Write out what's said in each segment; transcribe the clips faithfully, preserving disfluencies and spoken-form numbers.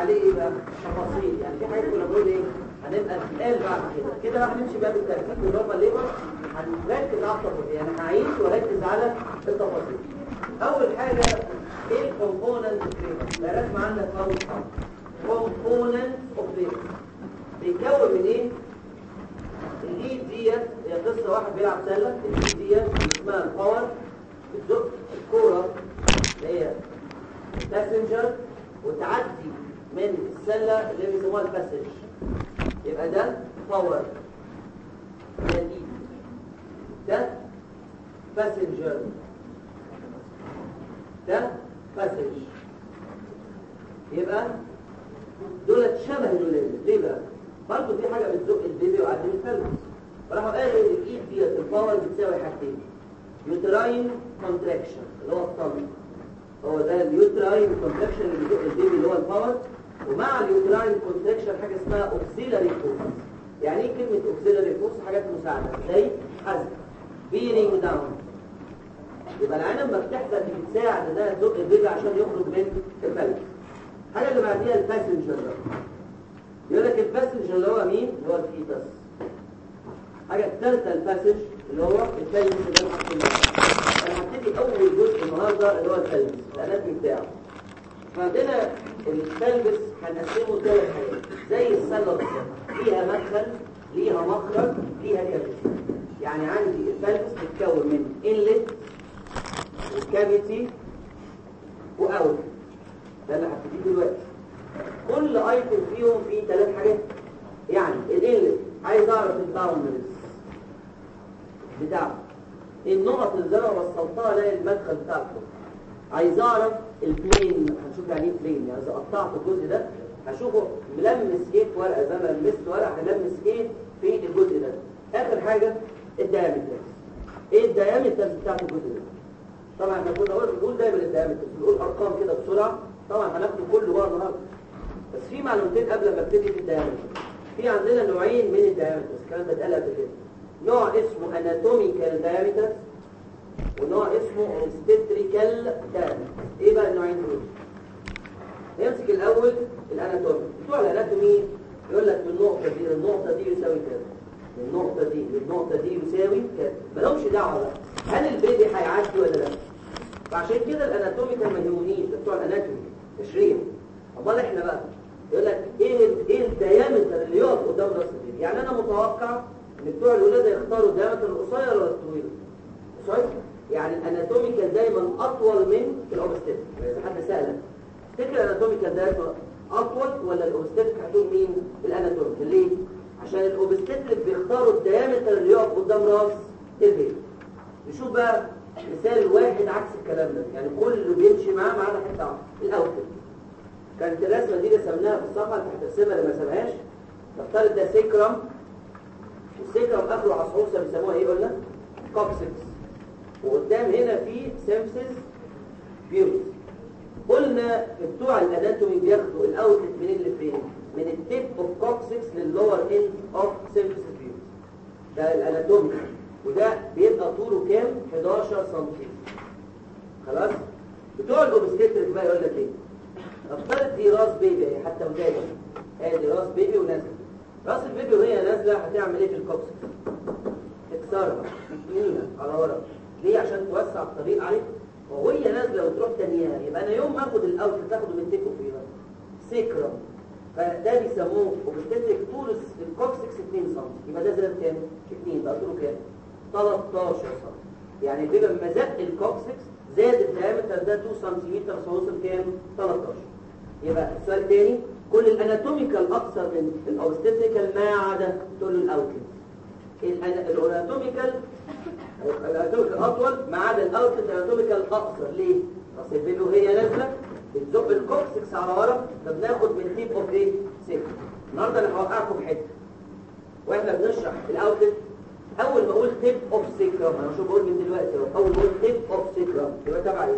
عليه ايه بقى؟ تفاصيل. يعني في حاجات كنا بنقول ايه؟ هنبقى نتقال بعد كده كده بقى هنمشي بقى بالترتيب والنورمال ليبر. هنركز على التفاصيل، يعني هعيش واركز على التفاصيل. اول حاجه ايه الكومبوننت اوف ليبر؟ ده رسم عندك اول حاجه كومبوننت اوف ليبر بيتكون من ايه؟ الايد ديت هي قصه واحد بيلعب سله. الايد ديت اسمها الباور، بتزق الكوره اللي هي باسنجر وتعدي من السله اللي بيسموها الباسنج. يبقى ده باور ده الايد، ده باسنجر، ده باسنج. يبقى دولت شبه الولاد. ليه بقى؟ برضه في حاجه بتزق البيبي وعدم الفلس. فراحوا قالوا ان الايد ديت الباور بتساوي حاجتين: يوتراين كونتراكشن اللي هو الطلق، هو ده اليوتراين كونتراكشن اللي بيزق البيبي اللي هو الباور، ومع اليوتراين كونتراكشن حاجه اسمها اوكسيلاري فورس. يعني ايه كلمه اوكسيلاري فورس؟ حاجات مساعده زي حزق، بيرنج داون. يبقى العين لما بتحزق بتساعد انها تزق البيبي عشان يخرج من الفلس. الحاجه اللي بعديها الباسنجر. يقول لك الباسنجر اللي هو مين؟ اللي هو الفيتس. الحاجه الثالثه الباسج اللي هو الفلس اللي انا حاطه. انا هبتدي اول جزء النهارده اللي هو الفلس، الاناتومي بتاعه. فعندنا الفلس هنقسمه ثلاث حاجات زي السله بالظبط، ليها مدخل، ليها مخرج، ليها كافيتي. يعني عندي الفلس بتتكون من انلت وكافيتي واوت. ده اللي هبتديه دلوقتي. كل ايتم فيهم فيه ثلاث حاجات. يعني الانلت عايز اعرف الباوندرز بتاعه، النقط اللي انا وصلتها ده المدخل بتاعته. عايز اعرف البلين، هنشوف يعني ايه بلين. يعني اذا قطعت الجزء ده هشوفه ملمس ايه في ورقه، زي ما لمست ورقه هلمس ايه في الجزء ده. اخر حاجه الدايمتر. ايه الدايمتر بتاعت الجزء ده؟ طبعا احنا كنا بنقول دايما الدايمتر، بنقول ارقام كده بسرعه. طبعا هناخده كله بقى النهارده، بس في معلومتين قبل ما ابتدي في الدايمتر. في عندنا نوعين من الدايمتر، الكلام ده اتقال قبل كده. نوع اسمه اناتوميكال دايمتر ونوع اسمه اوبستريكال دايمتر. ايه بقى النوعين دول؟ نمسك الاول الاناتومي. بتوع الاناتومي يقول لك من النقطه دي للنقطه دي يساوي كذا، من النقطه دي للنقطه دي يساوي كذا. مالهمش دعوه بقى هل البيبي هيعدي ولا لا. فعشان كده الاناتوميكال ما يهمنيش، ده بتوع الاناتومي تشريح. امال احنا بقى يقول لك ايه ايه الدايمتر اللي يقف قدام راس البيبي. يعني انا متوقع ان بتوع الولاده يختاروا الدايمتر القصير ولا الطويل؟ قصير. يعني الاناتوميكال دايما اطول من الاوبستيك. اذا حد سالك تفتكر الاناتوميكال دايما اطول ولا الاوبستيك، هتقول مين؟ الاناتوميكال. ليه؟ عشان الاوبستيك بيختاروا الدايمتر اللي يقف قدام راس البيبي. نشوف بقى مثال واحد عكس الكلام ده، يعني كله بيمشي معاه ما عدا حته واحده. الاوتل كانت الرسمه دي رسمناها في الصفحه، انت هترسمها اللي ما سابهاش. نفترض ده سيكرم، السيكرم اخره عصعوصه بيسموها ايه قلنا؟ كوكسكس. وقدام هنا في سيمفيسز بيوتس. قلنا بتوع الاناتومي بياخدوا الاوتلت منين لفين؟ من التيب اوف كوكسكس لللور اند اوف سيمفيسز بيوتس. ده الاناتومي، وده بيبقى طوله كام؟ حداشر سنتي. خلاص؟ بتوع الاوبستريك بقى يقول لك ايه؟ نفترض دي راس بيبي اهي، حتى ودايه ادي راس بيبي ونازله. راس البيبي وهي نازله هتعمل ايه في الكوكسكس؟ تكسرها تنيها على ورا. ليه؟ عشان توسع الطريق عليك. وهي نازله وتروح تانيها. يبقى انا يوم ما اخد الاوت تاخده من تيكو فيه سيكرم، فده بيسموه اوبستريك طول الكوكسكس اتنين سم. يبقى ده زاد كام؟ اتنين. بقى طوله كام؟ تلتاشر سم. يعني بيبقى لما زق الكوكسكس زاد الدايمتر ده اتنين سنتيمتر، فوصل كام؟ تلتاشر. يبقى السؤال الثاني، كل الاناتوميكال اقصر من الاوبستريكال ما عدا طول الاوتلت. الاناتوميكال الاناتوميكال اطول ما عدا الاوتلت. الاناتوميكال اقصر. ليه؟ راس البيبي وهي نازله بتزق الكوكسكس على ورا، فبناخد من تيب اوف ايه؟ سيكل. النهارده انا هوقعكم في حته واحنا بنشرح الاوتلت. اول ما اقول تيب اوف سيكرم، انا شو بقول من دلوقتي اهو، اول ما اقول تيب اوف سيكرم يبقى تبع ايه؟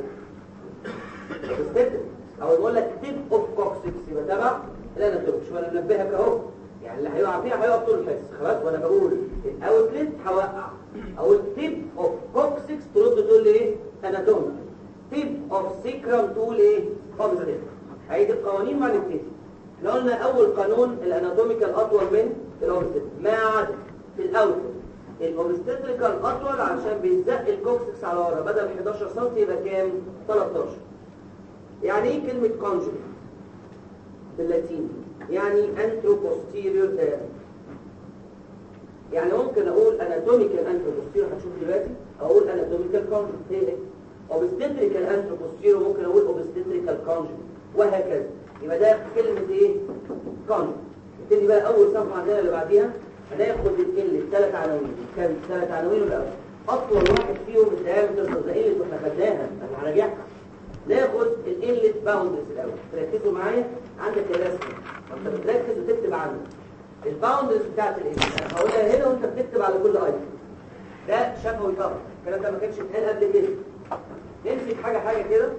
اول ما اقول لك تيب اوف كوكسكس يبقى تبع الاناتومي. شو انا منبهك اهو، يعني اللي هيقع فيها هيقع طول الحصه. خلاص؟ وانا بقول الاوتلت هوقع، اقول تيب اوف كوكسكس ترد تقول لي ايه؟ اناتومي. تيب اوف سيكرم تقول ايه؟ اوبستريك. هيدي القوانين مع نبتدي. احنا قلنا اول قانون الاناتوميكال اطول من الاوبستيتريكال ما عدا في الاوتر. الاوبستيتريكال اطول عشان بيزق الكوكسكس على ورا، بدل حداشر سم يبقى كام؟ تلتاشر. يعني ايه كلمه كونجوجيت باللاتيني؟ يعني انترو بوستيريور diameter. يعني ممكن اقول اناتوميكال انترو بوستيريور، هتشوف دلوقتي، اقول اناتوميكال كونجوجيت هي ايه؟ اوبستيتريكال انترو بوستيريور ممكن اقول اوبستيتريكال كونجوجيت، وهكذا. يبقى ده كلمه ايه؟ كونجوجيت. نبتدي بقى اول صفحه عندنا اللي بعديها، هناخد ال ثلاث عناوين. كان ثلاث عناوين الاول، اطول واحد فيهم الدايمتر الجزئيه اللي كنا خدناها، انا هراجعها. ناخد الانلت باوندرز الاول. تركزوا معايا، عندك الرسمه وانت بتركز وتكتب عنها الباوندرز بتاعت الانلت. انا هقولها هنا وانت بتكتب على كل ايتم. ده شفوي طبعا، الكلام ده ما كانش اتقال قبل كده. نمسك حاجه حاجه كده.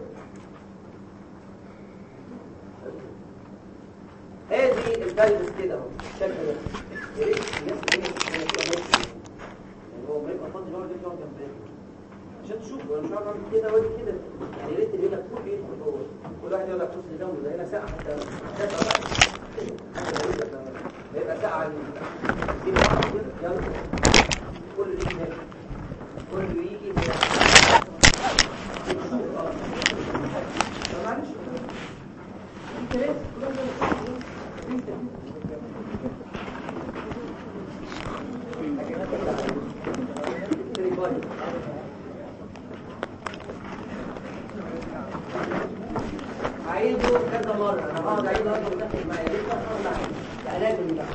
ادي البلبس كده اهو الشكل ده. يا ريت الناس اللي هي يعني هو ما يبقى فاضي يقعد يقعد جنبنا عشان تشوفوا. انا مش عارف اعمل كده وادي كده، يعني يا ريت اللي هنا كله يدخل جوه، كل واحد يقعد على الكرسي اللي جنبه. ده هنا ساقعه حتى ما يبقى ساقعه دي بعض كده. يلا كله يجي هنا، كله يجي هنا. معلش انت ليه عايزه كذا مرة، انا هقعد اعيده اصلا وداخل معايا لسه هطلع ده لازم ده.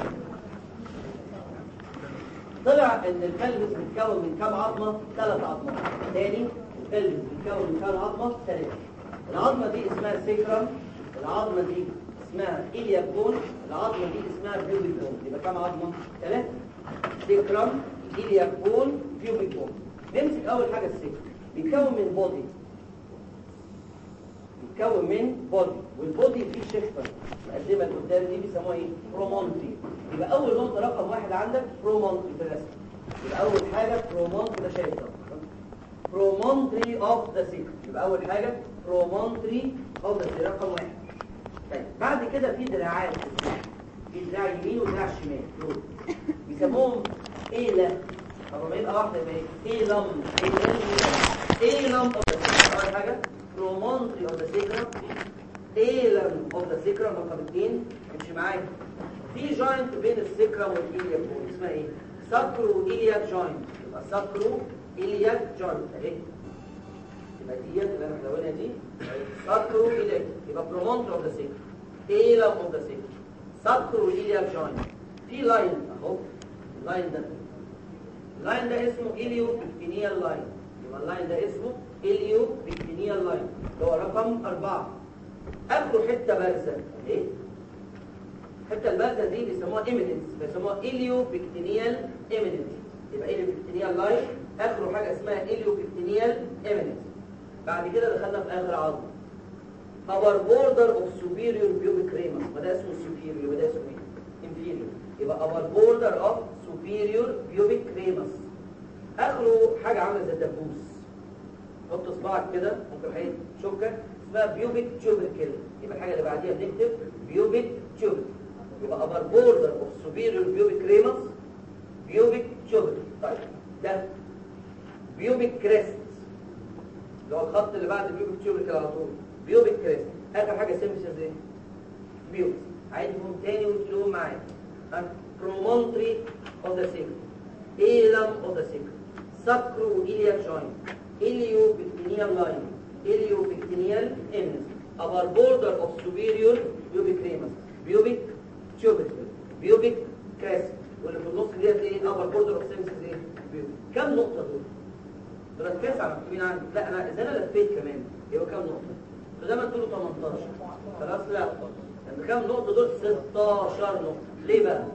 طلع ان الكلبس بيتكون من كام عظمة؟ ثلاث عظمات. تاني الكلبس بيتكون من كام عظمة؟ ثلاثة. العظمة دي اسمها سيكرم، العظمة دي اسمها إلياك بون، العظمة دي اسمها بيوبيك بون. يبقى كام عظمة؟ ثلاثة. سيكرم، إلياك بون، بيوبيك بون. نمسك أول حاجة السيكرم. بيتكون من بودي، بيتكون من بودي، والبودي فيه شفة الأقدمة اللي قدام دي بيسموها إيه؟ برومونتري. يبقى أول نقطة رقم واحد عندك برومونتري في الرسم. يبقى أول حاجة برومونتري، ده شايف ده برومونتري أوف ذا سيكرم. يبقى أول حاجة برومونتري أوف ذا سيكرم رقم واحد. طيب بعد كده في دراعات، في دراع يمين ودراع شمال دول بيسموهم ايلا. طب ما يبقى واحده يبقى ايلم ايلم اوف ذا سيكرم. اول حاجه برومونتري اوف ذا سيكرم، ايلم اوف ذا سيكرم. رقم اثنين امشي معايا، في جوينت بين السيكرم والإيلياك بون اسمها ايه؟ ساكرو إيلياك جوينت. يبقى ساكرو إيلياك جوينت اهي، يبقى ديت اللي انا ملونها دي ساكرو إيلياك. يبقى برومونتري اوف ذا سيكرم، ايلم اوف ذا سيكرم، ساكرو إيلياك جوينت. في لاين اهو، اللاين ده اللاين ده اسمه إليو بكتينيال لاين. يبقى اللاين ده اسمه إليو بكتينيال لاين اللي هو رقم أربعة. اخره حته بارزه اهي، الحته البارزه دي بيسموها ايميننس، بيسموها إليو بكتينيال ايميننس. يبقى إليو بكتينيال لاين اخره حاجه اسمها إليو بكتينيال ايميننس. بعد كده دخلنا في اخر عظمه our border of superior pubic ramus. وده اسمه superior وده اسمه ايه؟ inferior. يبقى our border of superior pubic ramus اخره حاجه عامله زي الدبوس. حط صباعك كده ممكن حاجه شوكه اسمها pubic tubercle. يبقى الحاجه اللي بعديها بنكتب pubic tubercle. يبقى our border of superior pubic ramus pubic tubercle. طيب ده pubic crest اللي هو الخط اللي بعد pubic tubercle على طول، بيوبيك كريست. اخر حاجه سيمسز ايه؟ بيوبس. عايزهم تاني وتقولوا معايا. برومونتري اوف ذا سيكرم، ايلم اوف ذا سيكرم، ساكرو إيلياك جوينت، إليو بكتينيال لاين، إليو بكتينيال ايمنس، ابر بوردر اوف سوبيريور بيوبيك ريمس، بيوبيك تيوبيكل، بيوبيك كريست، واللي في النص ديت ايه؟ ابر بوردر اوف سيمسز ايه؟ بيوبيك. كم نقطه دول؟ دول تسعه مكتوبين عندي. لا انا اذا انا لفيت كمان يبقى كم نقطه؟ زي ما تقولوا تمنتاشر. خلاص لا لان كام نقطه دول؟ ستاشر نقطه. ليه بقى؟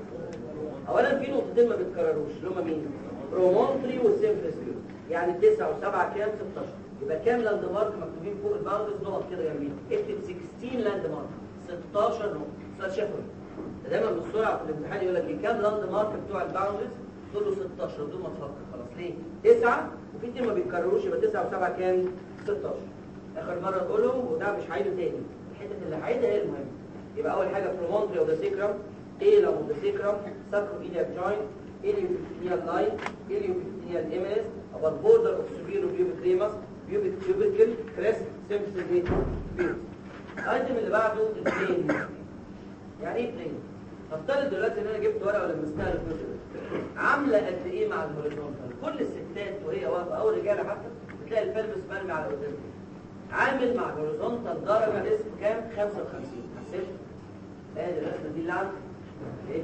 اولا في نقطتين ما بيتكرروش اللي هم مين؟ برومونتري والسيمفلس. يعني تسعة و7 كام؟ ستاشر. يبقى كام لاند مارك مكتوبين فوق الباوندز؟ نقط كده جنبين. اكتب ستاشر لاند مارك، ستاشر نقطه. سؤال شفوي دايما بالسرعه في الامتحان يقول لك كام لاند مارك بتوع الباوندز؟ تقول له ستاشر بدون ما تفكر. خلاص ليه؟ تسعة وفي اتنين ما بيتكرروش يبقى تسعة و7 كام؟ ستاشر. اخر مره تقولهم وده مش هعيده تاني، الحته اللي هعيدها هي المهمه. يبقى اول حاجه promontory of the sacrum, tailum of the sacrum, sacroiliac joint, ilioepithelial line, ilioepithelial eminence, upper border of superior pubic ramus, pubic tubercle, crest, symphysis ايه؟ pubis. الايتم اللي بعده البلين. يعني ايه بلين؟ نفترض دلوقتي ان انا جبت ورقه ولمستها الجزء ده. عامله قد ايه مع الهوريزونتال؟ كل الستات وهي واقفه او الرجاله حتى بتلاقي البلبس مرمي على قدام. عامل مع الهوريزونتال درجه اسم كام؟ خمسة وخمسين. حسيت؟ ادي الرسمه دي اللي عندي. ايه؟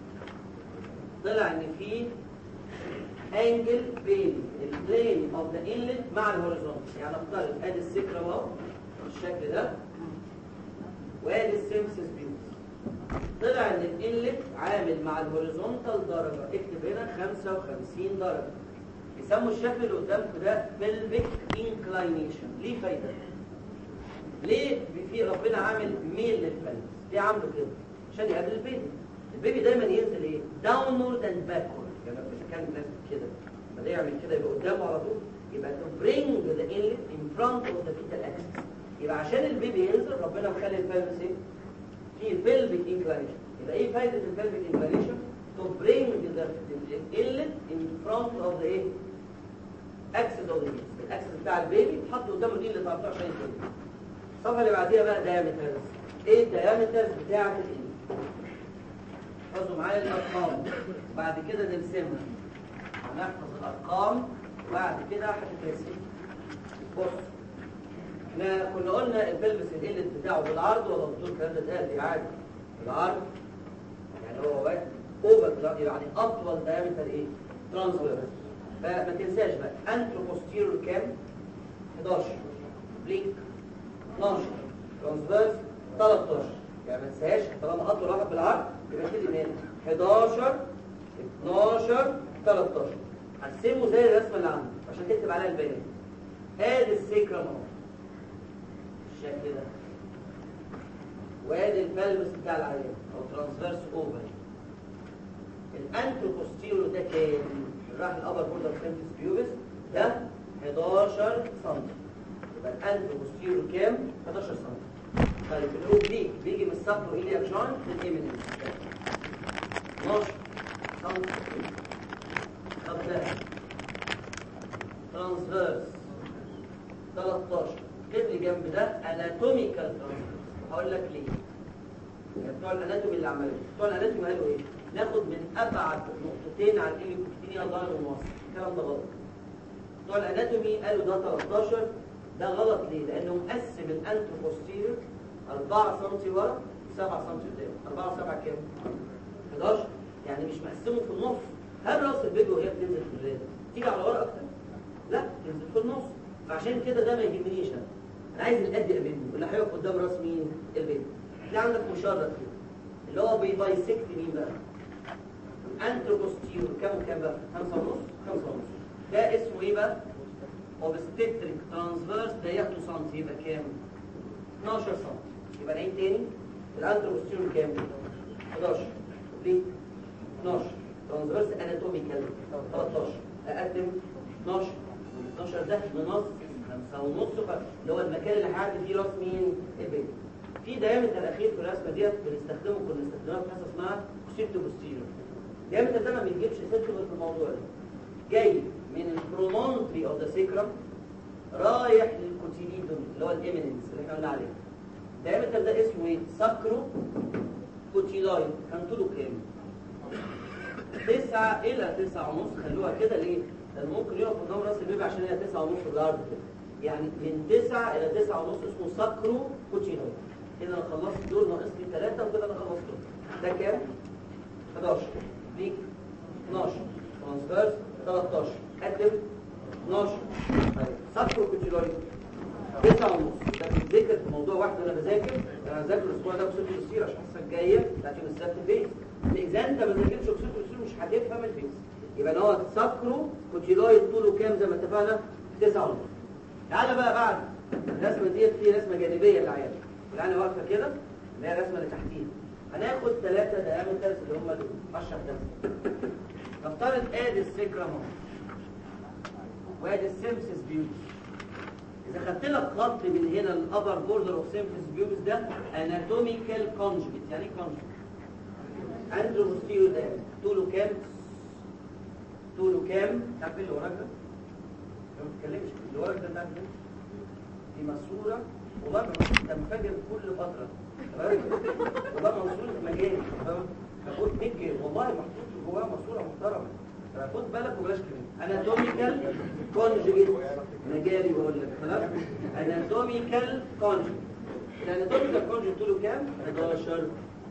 طلع ان في انجل بين البلين اوف ذا انلت مع الهوريزونتال. يعني نفترض ادي السكرم اهو بالشكل ده وادي السيمسس بيوتس. طلع ان الانلت عامل مع الهوريزونتال درجه، اكتب هنا خمسة وخمسين درجه. يسموا الشكل اللي قدامكم ده pelvic inclination. ليه فايده؟ ليه في ربنا عامل ميل للفلس؟ ليه عامله كده؟ عشان يقابل البيبي. البيبي دايما ينزل ايه؟ downward and backward. يعني لما كان الناس كده لما يعمل كده يبقى قدامه على طول. يبقى to bring the inlet in front of the fetal axis. يبقى عشان البيبي ينزل ربنا مخلي الفلس ايه؟ في pelvic inclination. يبقى ايه فايده البلفيك inclination؟ to bring the inlet in front of the ايه؟ axis of the fetus. الاكسس بتاع البيبي تحط قدامه الانلت اللي طلعته عشان يتولد. الصفحه اللي بعديها بقى diameters. ايه الديامترز بتاعه الانلت؟ احفظوا معايا الارقام بعد كده نرسمها. هنحفظ الارقام وبعد كده هتترسم. بص احنا كنا قلنا البلبس الانلت بتاعه بالعرض ولا بالطول؟ الكلام ده اتقال لي عادي بالعرض. يعني هو واحد اوفر يعني اطول دايمتر ايه؟ ترانسفيرس. فما تنساش بقى انترو بوستيرور كام؟ حداشر، بلينك اتناشر، ترانسفيرس تلتاشر. يعني ما تنساش طالما اطول واحد بالعرض يبقى كده من حداشر اتناشر تلتاشر. هتسمه زي الرسمه اللي عندك عشان تكتب عليها البيانات. ادي السيكرم اهو بالشكل ده، وادي البلبس بتاع العيان او ترانسفيرس اوفر. الانترو بوستيرور ده كام؟ راح الابر بوردر سيمفيس بيوبس ده حداشر سم. يبقى الانترو بوستيرور كام؟ حداشر سم. طيب الاوبليك بيجي من السابرو ايلياك جوينت للإيمينينس اتناشر سم. طب ده ترانسفيرس تلتاشر. اكتب لي جنب ده اناتوميكال ترانسفيرس. هقول لك ليه. يعني بتوع الاناتومي اللي عملوه، بتوع الاناتومي قالوا ايه؟ ناخد من ابعد نقطتين على الإليوبيثيليال لاين ونوصل. الكلام ده غلط. بتوع الاناتومي قالوا ده تلتاشر. ده غلط ليه؟ لانه مقسم الانترو بوستيريور أربعة سم ورا وسبعة سم قدام. أربعة و7 كام؟ حداشر. يعني مش مقسمه في النص. هل راس البيبي وهي بتنزل في الرجل تيجي على ورا اكتر؟ لا، تنزل في النص. فعشان كده ده ما يهمنيش انا. انا عايز القد منه اللي هيقف قدام راس مين؟ البيبي. هتلاقي عندك مشرط كده اللي هو بيبايسكت مين بقى؟ انترو بوستيريور كام وكام بقى؟ خمسة ونص خمسة ونص. ده اسمه ايه بقى؟ اوبستريك ترانسفيرس ضيقته سم يبقى كام؟ اتناشر سم. يبقى نعيد تاني. الانترو بوستيريور كام؟ حداشر. ليه؟ اتناشر. ترانسفيرس اناتوميكال تلتاشر. اقدم اتناشر. اتناشر ده نص خمسة ونص اللي هو المكان اللي هيعدي فيه راس مين؟ البيبي. في دايمتر الاخير في الرسمه ديت بنستخدمه كنا بنستخدمها في حاجه اسمها سيرتو بوستيريور. الدايمتر ده ما بيجيبش سيرتو في الموضوع ده. جاي من البرومونتري اوف ذا سيكرم رايح للكوتيليدون اللي هو الإيمينينس اللي احنا قلنا عليه. الدايمتر ده اسمه ايه؟ ساكرو كوتيلاين. كان طوله كام؟ تسعة إلى تسعة ونص. خلوها كده ليه؟ لأن ممكن يقف قدام راس البيبي عشان هي تسعة ونص بالعرض كده. يعني من تسعة إلى تسعة ونص اسمه ساكرو كوتيلاين. كده أنا خلصت دول، ناقص لي ثلاثة وكده أنا خلصت دول. ده كام؟ حداشر. ليك اتناشر. ترانسفيرس تلتاشر. قدم اتناشر. طيب ساكرو كوتيلاين تسعة ونص. ده بيتذكر في موضوع واحد وانا بذاكر. انا بذاكر الاسبوع ده بسيط السير عشان الحصه الجايه بتاعت يوم السبت فين. اذا انت ما ذاكرتش بسيط السير مش هتفهم الفيس. يبقى هو ساكرو كوتيلاين طوله كام زي ما اتفقنا؟ تسعة ونص. تعالى بقى بعد الرسمه ديت في رسمه جانبيه للعيان. يعني واقفه كده اللي هي الرسمه اللي تحتيها. هناخد ثلاثه دايمترز اللي هم دول. اشرح ده. نفترض ادي السكرم اهو. وادي السيمسس بيوتس. اذا خدت لك خط من هنا الابر بوردر اوف سيمفيس بيوبس ده اناتوميكال كونجكت. يعني ايه كونجكت؟ اندرو بوستيريور ده طوله كام؟ طوله كام؟ تعرف ايه اللي وراك ده؟ ما بتتكلمش اللي وراك ده بتاع دي ماسوره والله انت مفاجئ كل فتره تمام؟ والله ماسوره مجاني تمام؟ بقول تيجي والله محطوط جواها ماسوره محترمه. خد بالك وبلاش كده. اناتوميكال كونجكت مجالي بقول لك خلاص. اناتوميكال كونجكت. الاناتوميكال كونجكت طوله كام؟ حداشر.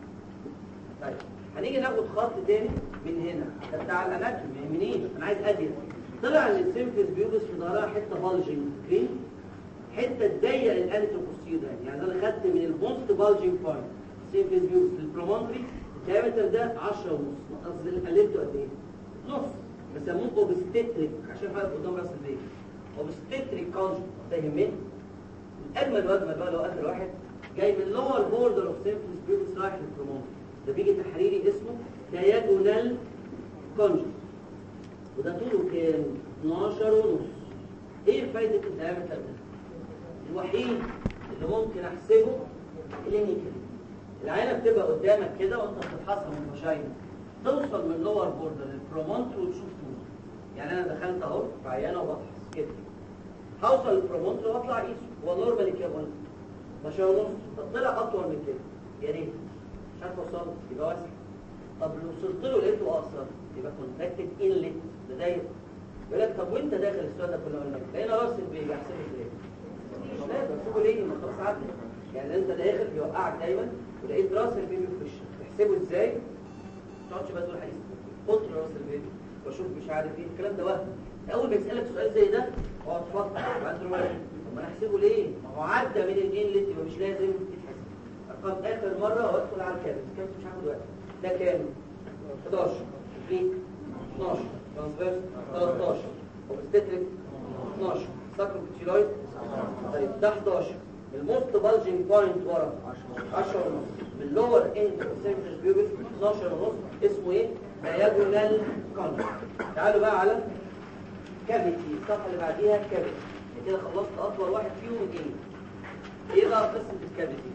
طيب هنيجي ناخد خط تاني من هنا ده بتاع الاناتومي ما يهمنيش انا عايز ادير. طلع ان السيمفيس بيوبس في ظهرها حته بالجنج كريم حته تضيق الانتروبوستير ده. يعني انا خدت من الموست بالجنج بوينت السيمفيس بيوبس للبرومونتري الدايمتر ده عشرة ونص. قصدي قللته قد ايه؟ نص. بسموه اوبستريك عشان حضرتك قدام راس البيت. اوبستريك كونجكت ده يهمني. الاجمل واجمل بقى لو اخر واحد جاي من اللور بوردر اوف سيمفيس بيوبس رايح للبرومونتري ده بيجي تحريري اسمه دايجونال كونجكت وده طوله كام؟ اتناشر ونص. ايه فايده الدايمتر ده؟ الوحيد اللي ممكن احسبه كلينيكالي. العينه بتبقى قدامك كده وانت بتفحصها من الفاجينا توصل من لور بوردر للبرومونتري وتشوف طوله. يعني انا دخلت اهو في عيانه وبفحص كده هوصل للبرومونتري واطلع اقيسه هو نورمالي كام؟ اتناشر ونص. طب طلع اطول من كده يا ريت مش عارف اوصل يبقى واسع. طب لو وصلت له لقيته اقصر يبقى كونتراكتد انلت ده ضيق. يقول لك طب وانت داخل السؤال ده كنا قلنا لقينا راس البيبي احسبه ازاي؟ مش لازم احسبه ليه؟ ما خلاص عدى. يعني انت داخل بيوقعك دايما ولقيت راس البيبي في وشك تحسبه ازاي؟ ما تقعدش بقى تقول حديث قطر راس البيبي واشوف مش عارف ايه الكلام ده وهم. اول ما يسالك سؤال زي ده اقعد تفكر وبعدين تقول طب ما انا احسبه ليه؟ ما هو عدى من الانلت يبقى مش لازم يتحسب. ارقام اخر مره وادخل على الكابس الكابس مش هاخد وقت. ده كام؟ حداشر فليك اتناشر ترانسفيرس تلتاشر اوبستريك اتناشر ساكروبيتيلويد. طيب ده حداشر الموست بالجنج بوينت ورا عشرة ونص من اللور اند اوف سيمفيس بيوبس اتناشر ونص اسمه ايه؟ دايجونال كونجكت. تعالوا بقى على كافيتي الصفحه اللي بعديها كافيتي. كده خلصت اطول واحد فيهم ايه؟ ايه بقى قصه الكافيتي؟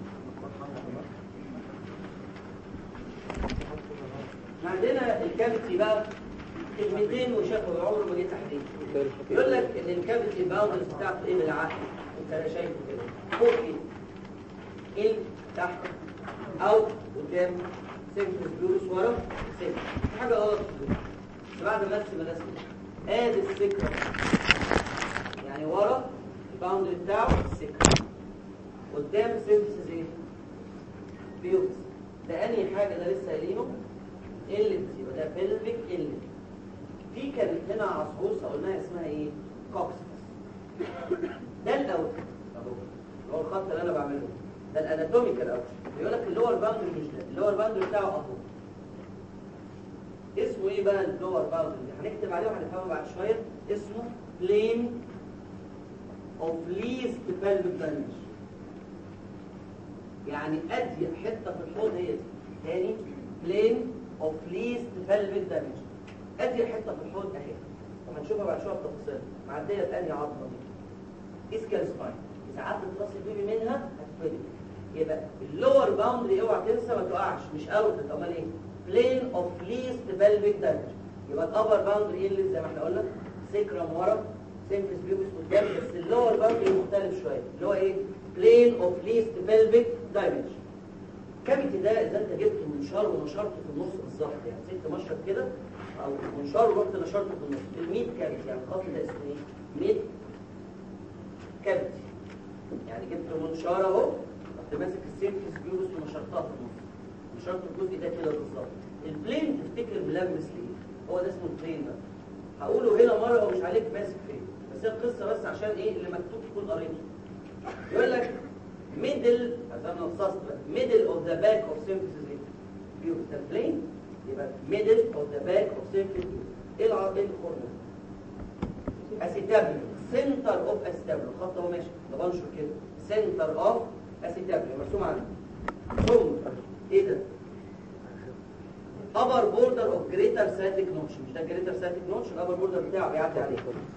عندنا الكافيتي بقى كلمتين وشكوى عمره ما جه تحديد. يقول لك ان الكافيتي باوندرز بتاعته ايه بالعقل؟ انت شايفه كده فوق ايه؟ ايه تحت او قدام سيمفيس بيوبس ورا سيمفيس. حاجه غلط بس بعد ما ارسم الرسم ادي السكر يعني ورا الباوندري بتاعه السكر قدام سيمفيس ايه؟ بيوبس. ده انهي حاجه ده لسه قايلينه؟ إلت يبقى ده بيلفيك إلت. في كانت هنا عصعوصة قلناها اسمها ايه؟ كوكسس. ده الاول اهو هو الخط اللي انا بعمله ده الاناتوميكال اوت. بيقول لك اللور باوندري مش ده اللور باوندري بتاعه اهو. اسمه ايه بقى اللور باوندري؟ هنكتب عليه وهنفهمه بعد شويه. اسمه بلين اوف ليست بلفيك دايمنشن. يعني اضيق حته في الحوض هي دي. تاني بلين اوف ليست بلفيك دايمنشن. اضيق حته في الحوض اهي وهنشوفها بعد شويه بتفاصيل. معديه بأنهي عظمه دي؟ اسكال سباين. اذا عدت راس البيبي منها هتتفلت. يبقى اللور باوندري اوعى تنسى ما تقعش مش اوتد. امال ايه؟ بلين اوف ليست بلفيك دايمنشن. يبقى الابر باوندري ايه اللي زي ما احنا قلنا؟ سيكرم ورا سيمفيس بيوبس قدام. بس اللور باوندري مختلف شويه اللي هو ايه؟ بلين اوف ليست بلفيك دايمنشن. الكافيتي ده اذا انت جبت منشار ونشرته في النص بالظبط يعني سبت مشرط كده او منشار ورحت نشرته في النص الميد كافيتي. يعني الخط ده اسمه ايه؟ ميد كافيتي. يعني جبت منشار اهو رحت ماسك السيمفيس بيوبس ونشرتها في النص. نشرت الجزء ده كده بالظبط. البلين تفتكر ملمس ليه؟ هو ده اسمه البلين ده. هقوله هنا مره ومش عليك ماسك فين بس هي القصه بس عشان ايه اللي مكتوب تكون قريته. يقول لك middle عشان نصصت middle of the back of symphysis بيوبس. ده بلين يبقى middle of the back of symphysis. ايه العرض ايه الخرم؟ اسيتابل center of acetabular. الخط اهو ماشي ده بنشر كده center of acetabular مرسوم عليه. ثم ايه ده؟ upper border of greater sciatic notch. مش ده greater sciatic notch الupper border بتاعه بيعدي عليه.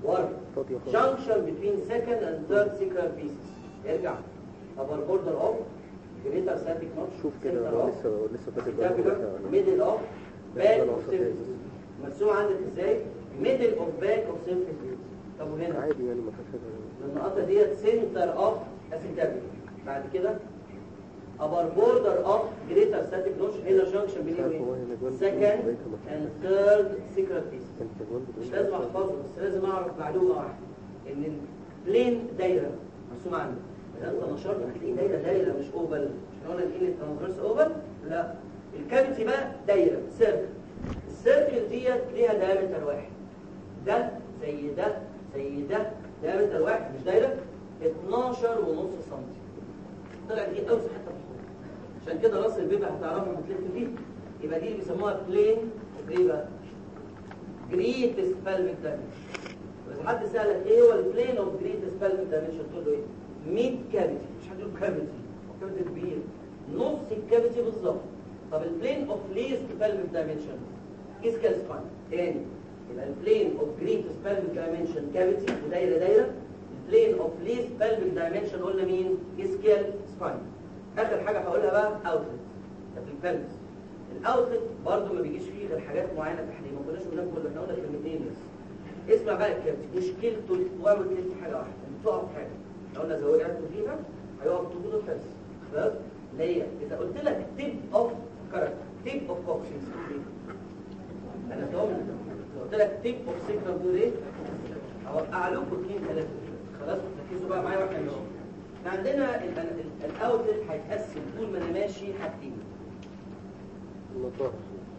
ورا junction between second and third sacral pieces. ارجع upper border of greater sciatic notch. شوف كده هو لسه لسه فاكر middle of back of symphysis. مرسوم عندك ازاي؟ middle of back of symphysis. طب وهنا عادي يعني ما فيهاش النقطه ديت center of acetabular. بعد كده upper border of greater sciatic notch هنا junction between second and third sacral pieces. مش لازم احفظه بس لازم اعرف معلومه واحده ان البلين دايره مرسومه عندك. اذا انت نشرت هتلاقي دايره دايره مش اوفال. مش قلنا ان الترانسفيرس اوفال؟ لا، الكافيتي بقى دايره سيركل. السيركل ديت ليها دايمتر واحد. ده زي ده زي ده دايمتر واحد مش دايره اتناشر ونص سم. طلعت دي اوسع حته في الحوض. عشان كده راس البيبه هتعرفها هتلف فيه. يبقى دي اللي بيسموها بلين ايه بقى؟ جريتست بالفيك دايمنشن. بس حد سالك ايه هو البلين اوف جريتست بالفيك دايمنشن تقول له ايه؟ ميد كافيتي. مش حد يقول كافيتي، كافيتي كبير نص الكافيتي بالظبط. طب البلين اوف ليست بالفيك دايمنشن اسكال سباين تاني. يبقى البلين اوف جريتست بالفيك دايمنشن كافيتي ودايره دايره. البلين اوف ليست بالفيك دايمنشن قلنا مين؟ اسكال سباين. اخر حاجه هقولها بقى اوتلت. ده في البلفس. الاوتلت برضه ما بيجيش فيه غير حاجات معينه تحليل. ما كناش بنقول كل احنا قلنا كلمتين بس. اسمع بقى الكابتن مشكلته واعمل كده في حاجه واحده ان تقف حاجه. لو قلنا زودت فيها هيقف طول الفلس. خلاص؟ اللي هي اذا قلت لك تيب اوف كاركتر تيب اوف كوكسيس انا فاهم. لو قلت لك تيب اوف سيكرم دول ايه؟ اوقع لكم اثنين ثلاثه. خلاص ركزوا بقى معايا واحنا بنقول. احنا عندنا الاوتلت هيتقسم طول ما انا ماشي حاجتين. المطار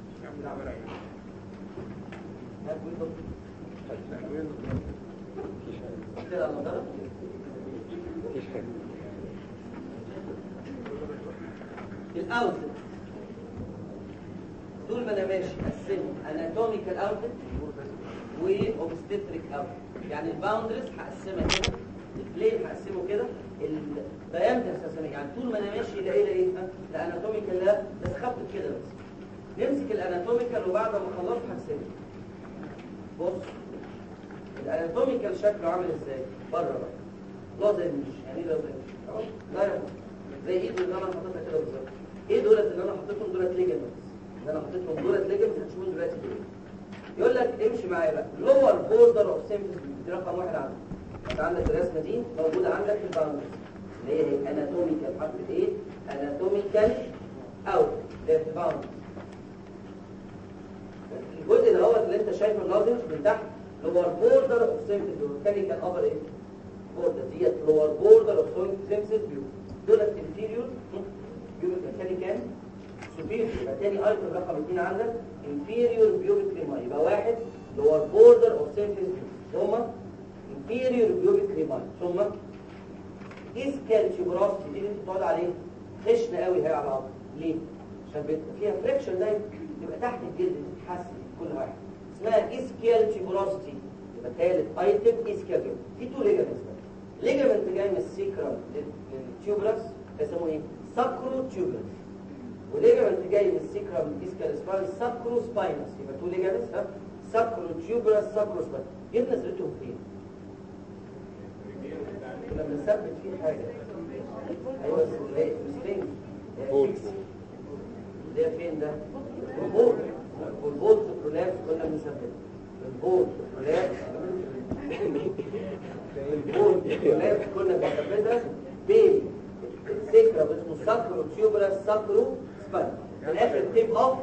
كده المطار مفيش حاجه. الاوتلت طول ما انا ماشي اقسمه اناتوميكال اوتلت واوبستريك اوتلت. يعني الباوندرز هقسمها كده، البلين هقسمه كده، الدايمتر هقسمه. يعني طول ما انا ماشي لا ايه لا ايه لا اناتوميكال لا بس خبط كده بس. نمسك الاناتوميكال وبعد ما خلصت هقسمه. بص الاناتوميكال شكله عامل ازاي؟ بره بقى لازم يعني ايه لازم اهو لا يا زي ايد اللي انا حاططها كده بالظبط. ايه دولت اللي انا حاططهم؟ دولت ليجمنتس. اللي انا حاططهم دولت ليجمنتس هتشوفهم دلوقتي دول. يقول لك امشي معايا بقى لور بوردر اوف سيمفيس دي رقم واحد عندك. انت عندك الرسمه دي موجوده عندك في الباوندرز اللي هي هي اناتوميكال حرف ايه؟ اناتوميكال اوت اللي في الباوندرز. الجزء اللي هو اللي انت شايفه الناظر من تحت لور بوردر اوف سيمفيس والثاني كان ابر ايه؟ بوردر ديت لور بوردر اوف سيمفيس فيو. دولت انفيريور بيوبك. الثاني كان سوبيريور. يبقى تاني ايتم رقم اثنين عندك انفيريور بيوبك ريماي. يبقى واحد لور بوردر اوف سيمفيس فيو ثم inferior pubic remind ثم ischial tuberosity دي اللي انت بتقعد عليه خشنه قوي هي على العظم. ليه؟ عشان بيبقى فيها فريكشن دايما تبقى تحت الجلد تتحسن كل واحد. اسمها ischial tuberosity. يبقى ثالث ايتم ischial. في تو ليجامنتس بقى. ليجامنت جاي من السيكرم للتيوبرس اسمه ايه؟ ساكرو تيوبرس. وليجامنت جاي من السيكرم ischial سباين ساكرو سباينس. يبقى تو ليجامنتس ها ساكرو تيوبرس ساكرو سباينس. جبنا سيرتهم فين؟ كنا بنثبت فيه حاجة. ايوه السفنج اللي هي فين ده؟ البول. والبول سكرولابس كنا بنثبته. البول سكرولابس البول سكرولابس كنا بنثبتها بين السكرة اسمه ساكرو تيوبرس ساكرو سباين. في الاخر التيب اوف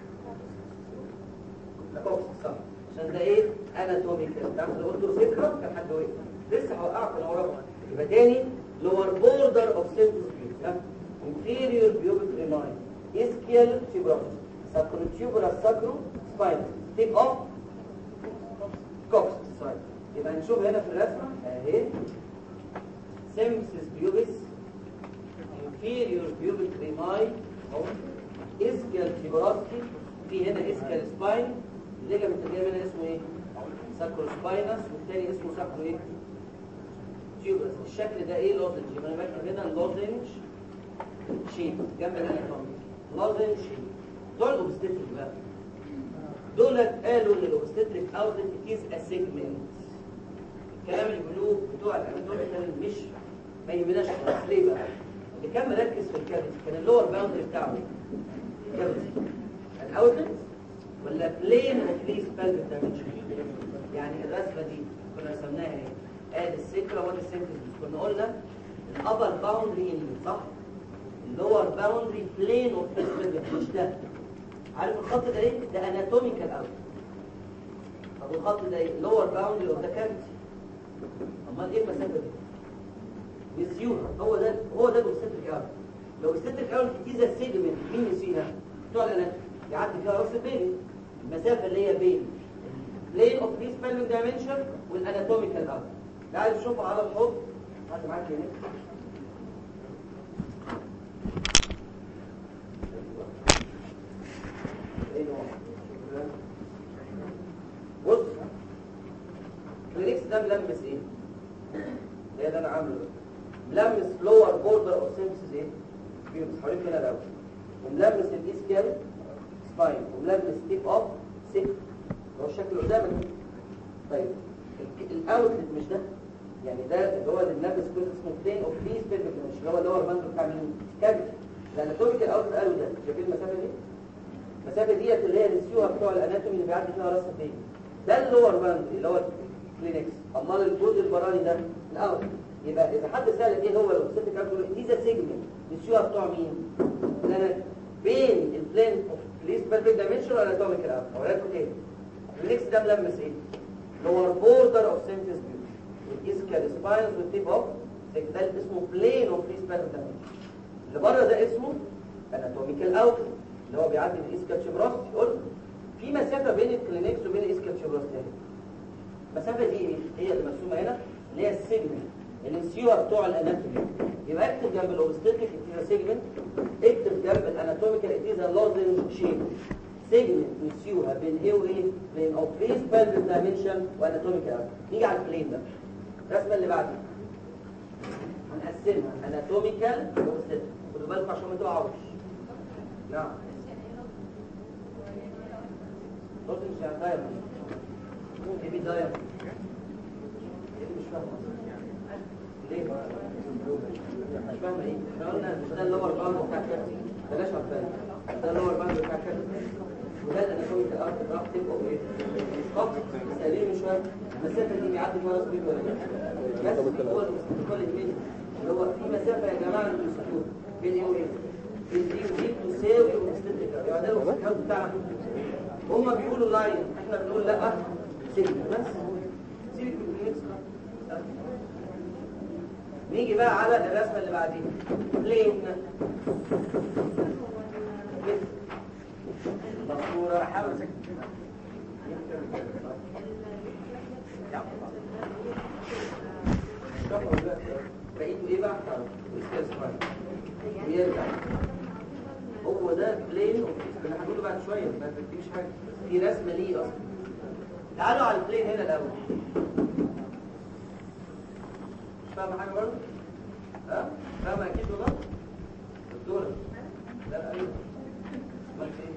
كوكس صح. عشان ده ايه؟ اناتوميكال. تعرف لو قلت له سكرة كان حد وقف. لسه هوقعك انا وراك. يبقى تاني lower border of symphysis ها inferior pubic remind ischial tuberosity sacrotuberous sacro spinous tip of coccyx side. يبقى نشوف هنا في الرسمه اهي symphysis pubis inferior pubic remind اهو ischial tuberosity. في هنا ischial spine. الليجمنت اللي جاي منها اسمه ايه؟ sacrospinous والتاني اسمه sacro ايه؟ تيوبرس. الشكل ده ايه؟ لوزنج. يبقى انا بكتب هنا لوزنج شيب جنب الاناتومي. لوزنج شيب. دول الاوبستريك بقى دولت قالوا ان الاوبستريك اوتلت از ا سيجمنت. الكلام اللي بيقولوه بتوع الاناتوميكال مش ما يهمناش خالص. ليه بقى؟ اللي كان مركز في الكافيتي كان اللور باوندري بتاعه الكافيتي الاوتلت ولا بلين اوف ليس بالفيك دايمنشن؟ يعني الرسمه دي كنا رسمناها ايه؟ ادي السيكرا وادي السيمفيز. كنا قلنا الابر باوندري يمين صح؟ اللور باوندري بلين اوف ليس بالفيك مش ده. عارف الخط ده ايه؟ ده اناتوميكال اوت. طب الخط ده ايه؟ لور باوندري اوف ذا كافيتي. امال ايه المسافه دي؟ نسيوها. هو ده هو ده الاوبستريك اوت. لو الاوبستريك اوت اذا سيجمنت مين نسيها؟ بتوع الاناتومي يعدي فيها راس البيبي. المسافه اللي هي بين بلين اوف ليس بالفيك دايمنشن والاناتوميكال اوت. ده عايز تشوفه على الحوض. هات معاك هنا. بص الكلينكس ده ملمس ايه؟ ده اللي انا عامله ده ملمس لور بوردر اوف سيمفيسز ايه؟ بيوبس حوالين كده الاول وملمس الاسكال سباين وملمس تيب اوف سيك هو الشكل اللي قدامك. طيب الاوتلت مش ده يعني ده اللي هو اللي ملمس جزء اسمه بلين اوف ليس بيرفكت مش اللي هو اللور باندر بتاع مين؟ كافيتي. الاناتوميكال اوتلت قالوا ده شايفين المسافه دي؟ المسافه ديت اللي هي السيوها بتوع الاناتومي اللي بيعدي فيها راس البيبي ده اللور باندري اللي هو كلينكس. امال الجزء البراني ده الاول. يبقى اذا حد سالك ايه هو الاوبستريك اوت دي ذا سيجمنت السيوها بتوع مين؟ الاناتومي بين البلين اوف ليس بالفيك دايمنشن والاناتوميكال اوت. اقول لكم تاني الكلينكس ده ملمس ايه؟ لور بوردر اوف سيمفيس بيوبس الاسكال سباينز والتيب اوف ده اسمه بلين اوف ليس بالفيك دايمنشن. اللي بره ده اسمه اناتوميكال اوت اللي هو بيعدي من الاسكال تشيبراستي. قلنا في مسافه بين الكلينكس وبين الاسكال تشيبراستي. المسافه دي ايه؟ هي اللي مرسومه هنا اللي هي السيجمنت الانسيوها بتوع الاناتومي. يبقى اكتب جنب الاوبستريك اتيزا سيجمنت اكتب جنب الاناتوميكال اتيزا لوزنج شيب سيجمنت انسيوها بين ايه وايه؟ بين اوبليس بالفيك دايمنشن واناتوميكال. نيجي على البلين ده الرسمه اللي بعدها هنقسمها اناتوميكال واوبستريك. خدوا بالكم عشان ما تقعوش. نعم صوت مش هيتغير ايه بيتغير؟ ايه مش فاهمه ليه؟ مش فاهمه ايه؟ احنا قلنا مش ده اللور باند بتاع الكابتن بلاش عفان ده اللور باند بتاع الكابتن وده الاناتوميكال ارت راح تبقوا ايه؟ خط سالين من شويه المسافه دي بيعدي فيها راس بيبي ولا لا؟ بس هو الاستقلال اليمين اللي هو في مسافه يا جماعه من السطور بين ايه وايه؟ بين دي ودي تساوي الاستقلال يعني ده الاستقلال بتاعنا. هم بيقولوا لاين احنا بنقول لا سيجمنت بس سيبك من الكلينكس. نيجي بقى على الرسمه اللي بعديها بلين مصوره حاول سكت بقيتوا ايه بقى ويرجع هو ده بلين اللي هنقوله بعد شويه ما تكتبش حاجه في رسمه ليه اصلا. تعالوا على البلين هنا الاول. مش فاهم حاجه برضه؟ ها؟ فاهم اكيد والله؟ دكتوره لا لا ايوه امال ايه؟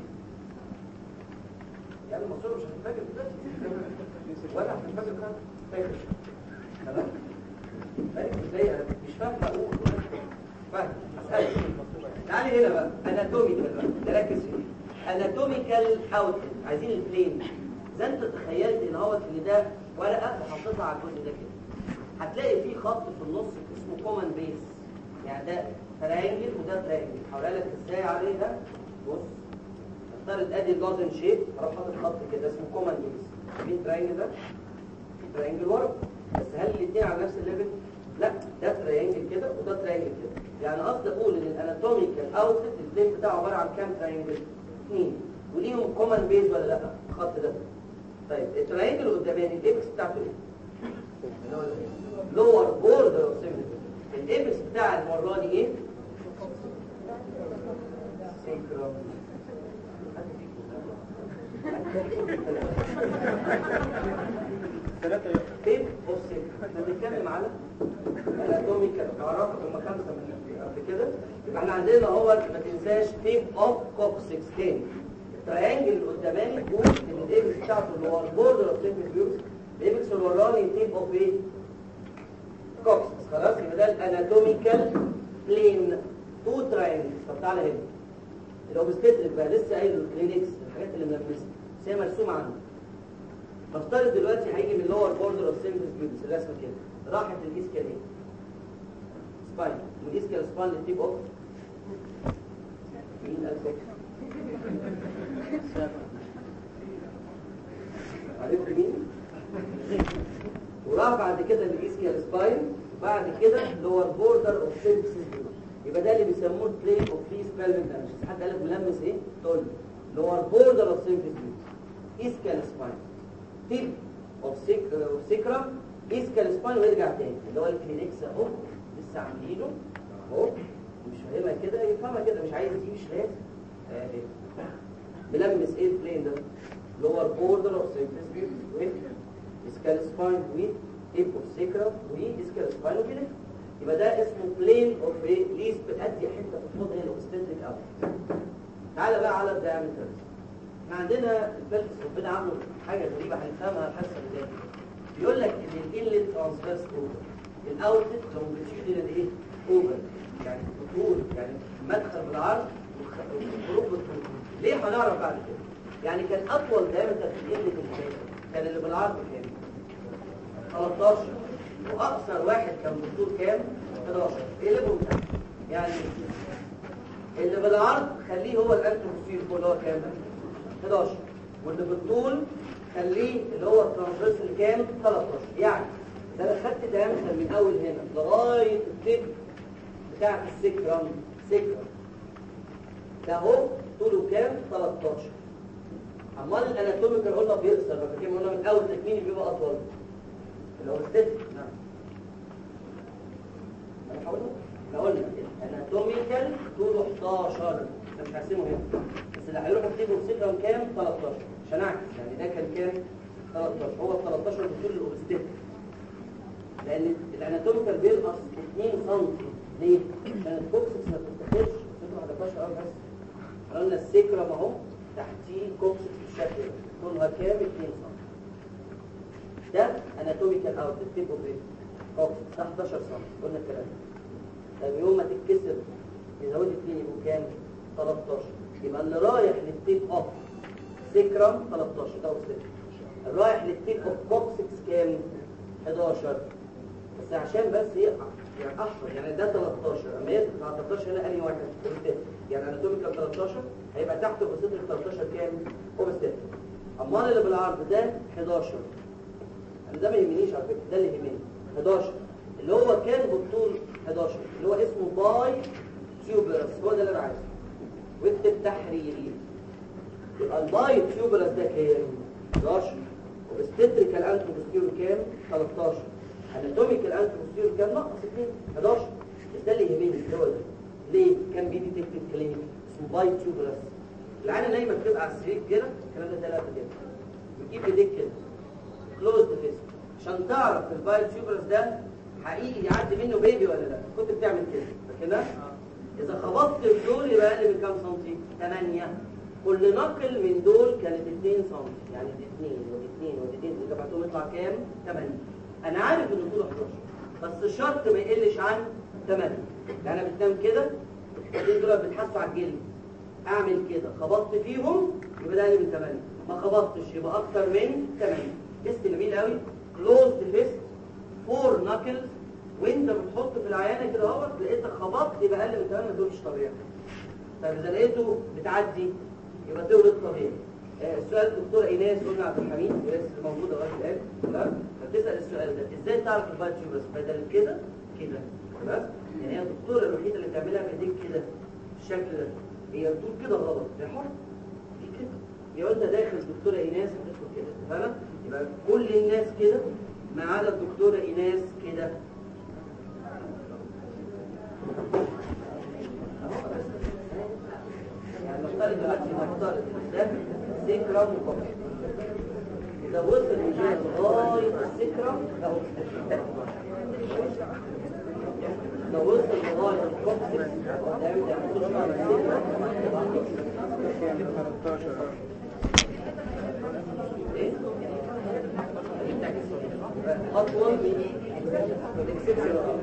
يعني المصوره مش هتتفاجئ دلوقتي ولا هتتفاجئ خالص فاكر تمام؟ فاهم ازاي انا مش فاهم اقول فاهم اسالك. تعالي هنا بقى اناتوميكال بقى نركز فيه اناتوميكال اوت عايزين البلين. زي انت تخيلت ان هو ان ده ورقه وحطيتها على الجزء ده كده هتلاقي فيه خط في النص اسمه كومن بيس يعني ده تراينجل وده تراينجل. هقولها لك ازاي عليه ده. بص افترض ادي اللوزن شيب اروح حاطط خط كده اسمه كومن بيس. مين تراينجل ده؟ تراينجل ورا بس هل الاثنين على نفس الليفل؟ لا ده تراينجل كده وده تراينجل كده. يعني قصدي اقول ان الاناتوميكال اوتلت البلين بتاعه عباره عن كام تراينجل؟ اثنين وليهم كومن بيز ولا لا؟ الخط ده. طيب التراينجل قداماني الاكس بتاعته ايه؟ لور بوردر اوف سيمتري. الايبكس بتاع المره دي ايه؟ سيكرم. تيب اوف سيكرم. احنا بنتكلم على الاناتوميكال تعرفوا هم خمسه من قبل كده. يبقى احنا عندنا هو ما تنساش تيب اوف كوكسكس تاني. التراينجل اللي قداماني بيقول ان الايبكس بتاعته اللي هو البوردر اوف سيمتري الايبكس الوراني تيب اوف ايه؟ كوكسكس. خلاص يبقى ده الاناتوميكال بلين تو تراينجلز. طب تعالى هنا الاوبستريك بقى لسه قايل الكلينكس الحاجات اللي ملمسها بس هي مرسومه عنه. نفترض دلوقتي هيجي من اللور بوردر اوف سيمبلز بيوبس الرسمه كده راحت الاسكال ايه؟ سباين والاسكال سباين للتيب اوف مين قال عرفت مين؟ وراح بعد كده الاسكال سباين وبعد كده لور بوردر اوف سيمبلز بيوبس. يبقى ده اللي بيسموه بلاي اوف فيس بالمنت انشز. حد قال لك ملمس ايه؟ تقول لور بوردر اوف سيمبلز بيوبس اسكال سباين تيب اوف سيكرم اسكال سباين ويرجع تاني اللي هو الكلينكس اهو لسه عاملينه اهو. مش فاهمها كده يفهمها كده، مش عايز دي مش لازم اهي. ملمس ايه البلين ده؟ لور بوردر اوف سيمبلز بيوبس اسكال سباين وتيب اوف سيكرم واسكال سباين وكلينكس. يبقى ده اسمه بلين اوف ايه؟ ليز بتأدي حته في الحوض هي الاوبستنتريك اوت. تعالى بقى على الدايمتر. احنا عندنا الفلتس ربنا عامله حاجه غريبه هنفهمها الحصه اللي جايه. بيقول لك ان الانلت ترانسفيرس اوفر الاوتلت لونجيتيودنال الايه؟ اوفر يعني طول يعني مدخل بالعرض والخروج بالطول. ليه هنعرف بعد كده؟ يعني كان اطول دايمتر في الانلت اللي كان اللي بالعرض كام؟ ثلاثتاشر واقصر واحد كان بالطول كام؟ حداشر. اقلبهم تحت يعني اللي بالعرض خليه هو الانتروسفير اللي هو كام؟ حداشر. واللي بالطول خليه اللي هو الترانسفيرس اللي كام؟ تلتاشر. يعني ده انا خدت دايمتر من اول هنا لغايه التب بتاع السكرم سكرم ده اهو طوله كام؟ تلتاشر. امال الاناتوميكال قلنا بيقصر فاكرين قلنا من اول تكمين اللي بيبقى اطول اللي هو الست. نعم انا هقول لك قلنا الاناتوميكال طوله حداشر انا مش هقسمه هنا بس اللي هيروح يكتبه بسكرم كام؟ تلتاشر عشان اعكس يعني ده كان كام؟ تلتاشر. هو تلتاشر بطول الاوبستيك لان الاناتوميكال بينقص اتنين سم. ليه؟ عشان الكوكسكس ما بتتاخدش بتبقى حداشر اه بس. احنا قلنا السكرم اهو تحتيه كوكسكس بالشكل ده طولها كام؟ اتنين سم. ده اناتوميكال اوت التيب اوف ايه؟ كوكسكس ده حداشر سم. قلنا الكلام ده. طب يوم ما تتكسر يزود اتنين يبقوا كام؟ تلتاشر. يبقى اللي رايح للتيب اوف سكرم تلتاشر ده وسكرم. الرايح للتيب اوف كوكسكس كام؟ حداشر. بس عشان بس هي يعني احفر يعني ده تلتاشر اما يثبت على تلتاشر هنا انهي واحد؟ يعني اناتوميكال تلتاشر هيبقى تحت اوبستريك تلتاشر كام؟ اوبستريك. امال اللي بالعرض ده حداشر. انا ده ما يهمنيش على فكره ده اللي يهمني حداشر اللي هو كان بالطول حداشر اللي هو اسمه باي تيوبرس. هو ده اللي انا عايزه واكتب تحريري. يبقى الباي تيوبرس ده كام؟ حداشر. اوبستريكال انتروبوستيريور كام؟ تلتاشر. اناتوميكال انتروبوستيريور كام؟ ناقص اتنين حداشر. بس ده اللي يهمني اللي هو ده. ليه؟ كان بي ديتكتد كلينيك اسمه باي تيوبرس. العينه نايمه بتبقى على السرير كده الكلام ده ثلاثه كده بتجيب ايديك كده كلوزد فيس عشان تعرف الباي تيوبرس ده حقيقي يعدي منه بيبي ولا لا. كنت بتعمل كده فاكرها؟ اذا خبطت في دول يبقى اقل من كام سنتي؟ تمانية. كل نقل من دول كانت اتنين سنتي يعني دي اتنين ودي اتنين ودي اتنين اللي جمعتهم يطلع كام؟ تمانية. انا عارف ان طوله حداشر بس الشرط ما يقلش عن تمانية. يعني انا بتنام كده الاتنين دول بتحسوا على الجلد اعمل كده خبطت فيهم يبقى ده اقل من تمانية. ما خبطتش يبقى اكتر من تمانية. فيست جميل قوي كلوزد فيست فور ناكلز وانت بتحط في العيانه كده اهوت لقيتك خبطت يبقى اقل من تمانية. دول مش طبيعي. طب اذا لقيته بتعدي يبقى تولد طبيعي. آه السؤال الدكتوره ايناس قلنا عبد الحميد ايناس موجوده لغايه الان تمام. فبتسال السؤال ده ازاي تعرف الباي تيوبرس بدل كده كده خلاص. يعني هي الدكتوره الوحيده اللي بتعملها بايديك كده بالشكل ده. هي بتقول كده غلط يا حر دي كده. يبقى انت داخل الدكتوره ايناس هتدخل كده فاهم. يبقى كل الناس كده ما عدا الدكتوره ايناس كده. يعني نفترض دلوقتي نفترض ده سكرم وكوكس. اذا وصل من هنا لغايه السكرم اهو لو وصل لغايه الكوكس ده يبدا يخش على السكرم. ايه؟ اطول من الاكسبشن.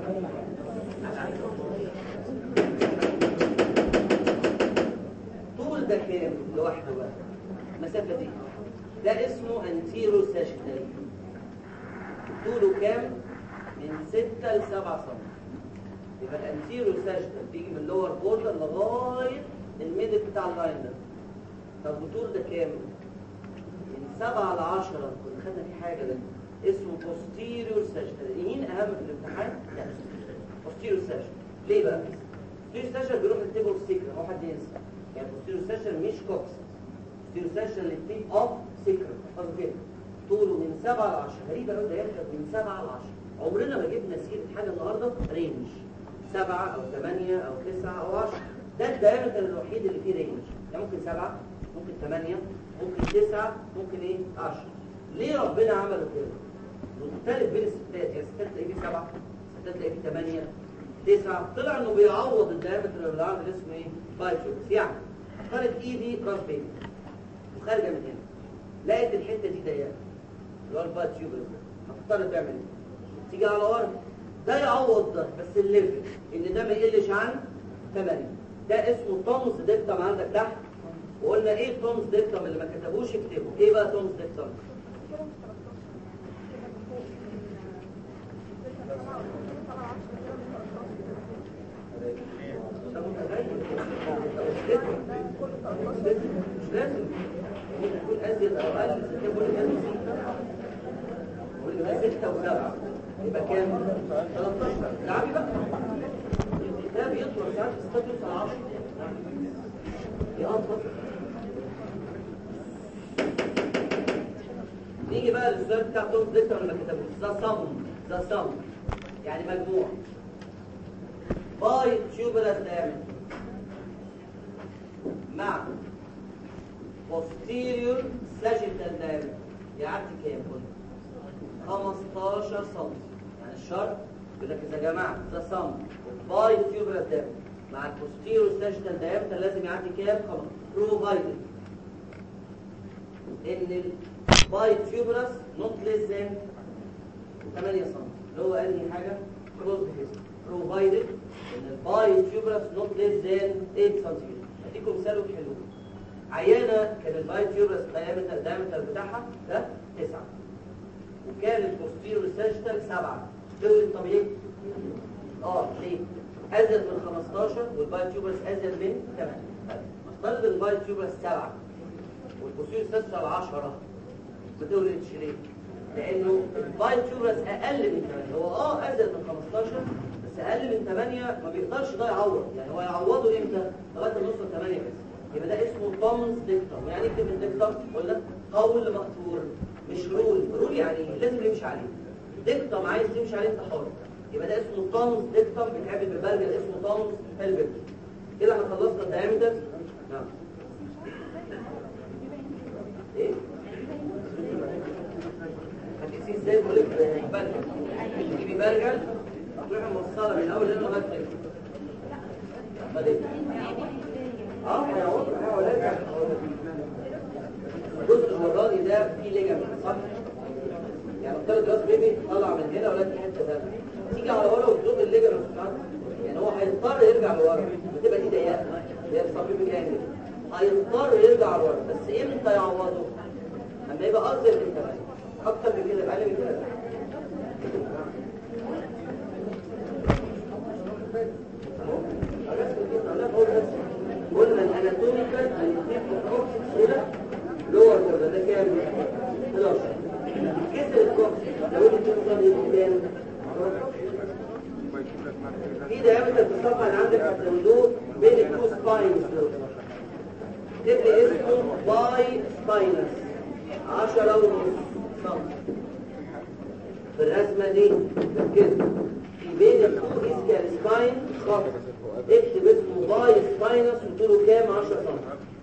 طول ده كام لوحده بقى؟ المسافه دي ده اسمه انتيرو ساجيتال. طوله كام؟ من ستة ل سبعة سم. يبقى الانتيرو ساجيتال بيجي من اللور بوردر لغايه الميدل بتاع اللاين ده. طب وطول ده كام؟ من سبعة ل عشرة. كنا خدنا في حاجه ده اسمه posterior sagittal. مين اهم في الامتحان؟ لا posterior sagittal. ليه بقى؟ posterior sagittal بيروح للتيبل سيكرم. هو حد ينسى يعني posterior sagittal مش كوكس. posterior sagittal للتيب اوف سيكرم. احفظوا كده. طوله من سبعة ل عشرة. غريبه قوي ده ياخد من سبعة ل عشرة. عمرنا ما جبنا سيره حاجه النهارده رينج سبعة او ثمانية او تسعة او عشرة. ده الدايمتر الوحيد اللي فيه رينج. يعني ممكن سبعة، ممكن ثمانية، ممكن تسعة، ممكن ايه عشرة. ليه ربنا عمله كده؟ مختلف بين الستات. يعني الستات تلاقيه فيه سبعة، الستات تلاقيه فيه ثمانية، تسعة. طلع انه بيعوض الدايمتر اللي عامل اسمه ايه؟ بايتشوبس. يعني اختارت ايدي راس بيبي وخارجه من هنا، لقيت الحته دي ضيقه اللي هو البايتشوبس ده، هتضطر تعمل ايه؟ تيجي على ورا. ده يعوض ده بس الليفل ان ده ما يقلش عن ثمانية. ده اسمه تونز ديكتم عندك تحت. وقلنا ايه تونز ديكتم اللي ما كتبوش اكتبه. ايه بقى تونز ديكتم؟ ده متغير. مش لازم ممكن يكون ازيد او اقل. كل ده واللي ده ستة وسبعة يبقى كام؟ ثلاثة عشر. لعبي بقى ده بيطلع ساعات في ستة يوصل عشرة. يقطر. نيجي بقى للسؤال بتاع توم ديكتر اللي ما كتبوش. ذا سم ذا سم يعني مجموع باي تيوبولار دايمتر مع posterior sagittal diameter يعدي كام؟ خمستاشر سم. يعني الشرط يقول لك اذا جمعت ذا سم باي تيوبولار دايمتر مع البوستيريور ساجيتال دايمتر لازم يعدي كام؟ خمسة. بروفايدد ان الباي تيوبولار نوت ليس ذان ثمانية سم اللي هو انهي حاجه؟ كلوز هيست. بروفايدد ان الباي تيوبولار نوت ليس ذان ثمانية سم. اديكم مثال حلو. عيانه كان الباي تيوبولار دايمتر الدايمتر بتاعها ده تسعة وكان البوستيريور ساجيتال سبعة. دول الطبيعي اه ليه؟ ازيد من خمستاشر والباي تيوبولار ازيد من ثمانية. نفترض الباي تيوبولار سبعة والبوستيريور ساجيتال عشرة. ما تولدش ليه؟ لانه الباي تيوبولار اقل من ثمانية. هو اه ازيد من خمستاشر بس اقل من ثمانية. ما بيقدرش ده يعوض. يعني هو يعوضه امتى؟ لغايه ما يوصل ثمانية بس. يبقى ده اسمه تومز ديكتم. يعني اكتب الديكتم ولا قول مقصور مش رول. رول يعني لازم يمشي عليه. ديكتم عايز تمشي عليه انت حر. يبقى ده اسمه تومز ديكتم. بيتعمل بالبرجل اسمه تومز فالبرج. كده احنا خلصنا الدايمتر. نعم ايه هتقيسيه ازاي؟ بقول لك برجل. تجيبي برجل تروحي موصله من اول هنا لغايه هنا. بعدين اه هيعوض هيعوض الجزء الوراني ده فيه ليجامنت صح؟ يعني افترض راس بيبي طلع من هنا ولا في حته ثانيه. تيجي على ورا وتزق الليجامنت بتاعته. يعني هو هيضطر يرجع لورا. بتبقى دي ضيقه هي الصبيب جامد. هيضطر يرجع لورا بس امتى يعوضه؟ لما يبقى اصغر من ثمانية. اكتر من كده اقل من كده. قلنا الاناتوميكال هنتفق الكوكسيس هنا لور بورده ده كام؟ حداشر. كسر الكوكسيس لو انت توصل للكام؟ في دايمتر في الصفحه اللي عندك هتزودوه بين التو سباينز دول. تبقى اسمه باي سباينس عشرة ونص سم. في الرسمه دي ركزوا في بين التو اسكال سباين خط. اكتب اسمه باي سباينس وطوله كام؟ عشرة سم.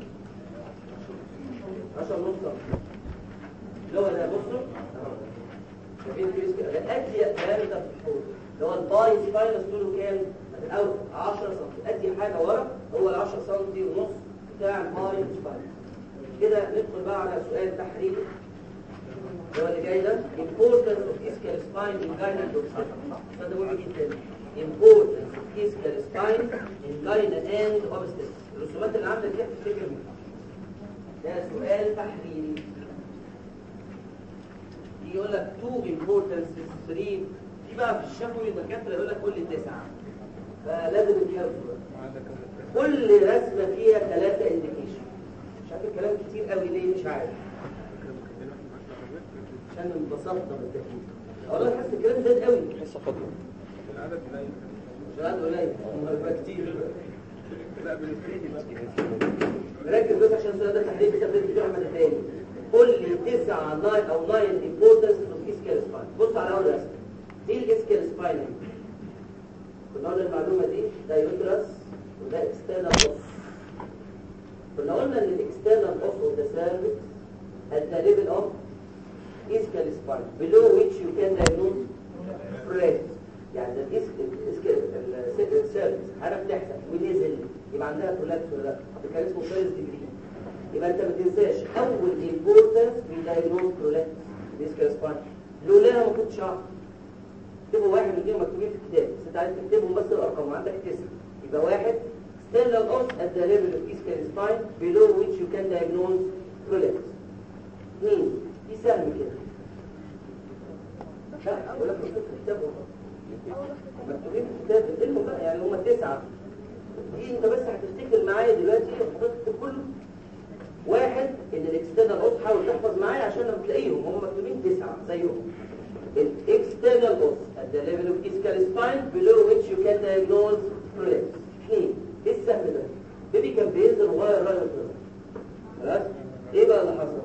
عشرة ونص سم. اللي هو ده بصوا شايفين في اسكال ده اضيق دايمتر في الحوض اللي هو الباي سباينس طوله كام؟ او عشرة سم. ادي حاجه ورا هو ال عشرة سم ونص بتاع الباي سباينس. كده ندخل بقى على سؤال تحريري. هو اللي جاي ده importance of ischial spine in gyna obstetrics. ده مهم جدا. importance of ischial spine in gyna and obstetrics. الرسومات اللي عندك دي هتفتكر منها. ده سؤال تحريري. يقول لك two importances three. في بقى في الشفوي الدكاتره يقول لك كل تسعه. فلازم تحفظ. كل رسمه فيها ثلاثه انديكيشن. مش عارف الكلام كتير قوي ليه مش عارف. عشان انبسطنا بالتكليف. والله حاسس الكلام زاد قوي. لسه فاضي. العدد قليل. مش العدد قليل. يبقى كتير. لا بالنسبه بقى. ركز بس عشان السؤال ده تحليل بتاخد فيه احمد تاني. قول لي تسعة ناين او ناين امبورتنس اوف اسكيال سباين. بص على اول رسمه. دي الاسكيال سباين. كنا قلنا المعلومه دي ده يوترس وده اكسترنال اوس. كنا قلنا ان الاكسترنال اوس اوف ذا سيرفكس at the level of ischial spine below which you can diagnose prolapse. يعني الاسكيال السيرفكس حاجه بتحصل ونزل يبقى عندها برولابس ولا لا؟ ده كان اسمه فيرست ديجري. يبقى انت ما تنساش اول امبورتنس في دايجنوز برولابس الاسكيال سباين. لولاها ما كنتش اعرف. اكتبوا واحد من الاثنين مكتوبين في الكتاب بس انت عايز تكتبهم بس الارقام وعندك تسعه. يبقى واحد sternal os at the level of ischial spine below which you can diagnose prolapse. اثنين في سهم كده. لا ولا في الكتاب مكتوبين في الكتاب العلم بقى يعني هم تسعه. دي انت بس هتفتكر معايا دلوقتي هتكتب كله. واحد ان الاكسترنال اوس حاول تحفظ معايا عشان لما تلاقيهم هم مكتوبين تسعه زيهم. الاكسترنال اوس at the level of ischial spine below which you can diagnose prolapse. اثنين ايه السهم ده؟ بيبي كان بينزل وغير رايه كده. خلاص؟ ايه بقى اللي حصل؟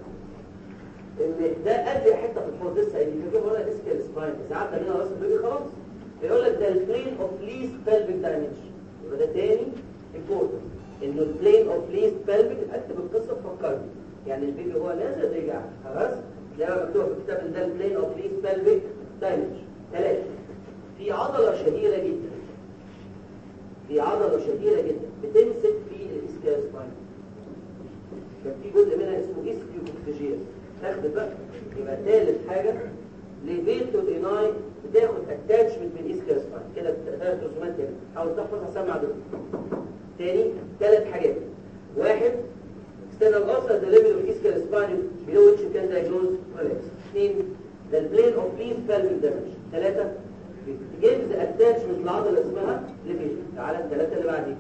ان ده ادي حته في الحوض لسه اللي بيجيبوا هنا اسكيال سباين ساعات منها راس البيبي خلاص يقول لك ده البلين اوف ليست بلفيك دايمنشن. يبقى ده تاني امبورتنت انه البلين اوف ليست بلفيك. اكتب القصه تفكرني يعني البيبي هو نازل رجع خلاص تلاقيها مكتوبه في الكتاب ان ده البلين اوف ليست بلفيك دايمنشن. ثلاثه في عضله شهيره جدا في عضله شهيره جدا بتمسك في الاسكيال سباين. كان في جزء منها اسمه اسكيوكوكسيجير. تاخد بقى يبقى ثالث حاجه ليفيتو ايناي بتاخد اتاتشمنت من اسكيال سباين كده ثلاث رسومات كده. حاول تحفظ هسمع دول. تاني ثلاث حاجات. واحد external os at the level of ischial spine below which you can diagnose prolapse. اثنين the plane of least pelvic damage. ثلاثة gives attachment لعضلة اسمها ليفيتو. تعالى الثلاثة اللي بعدين.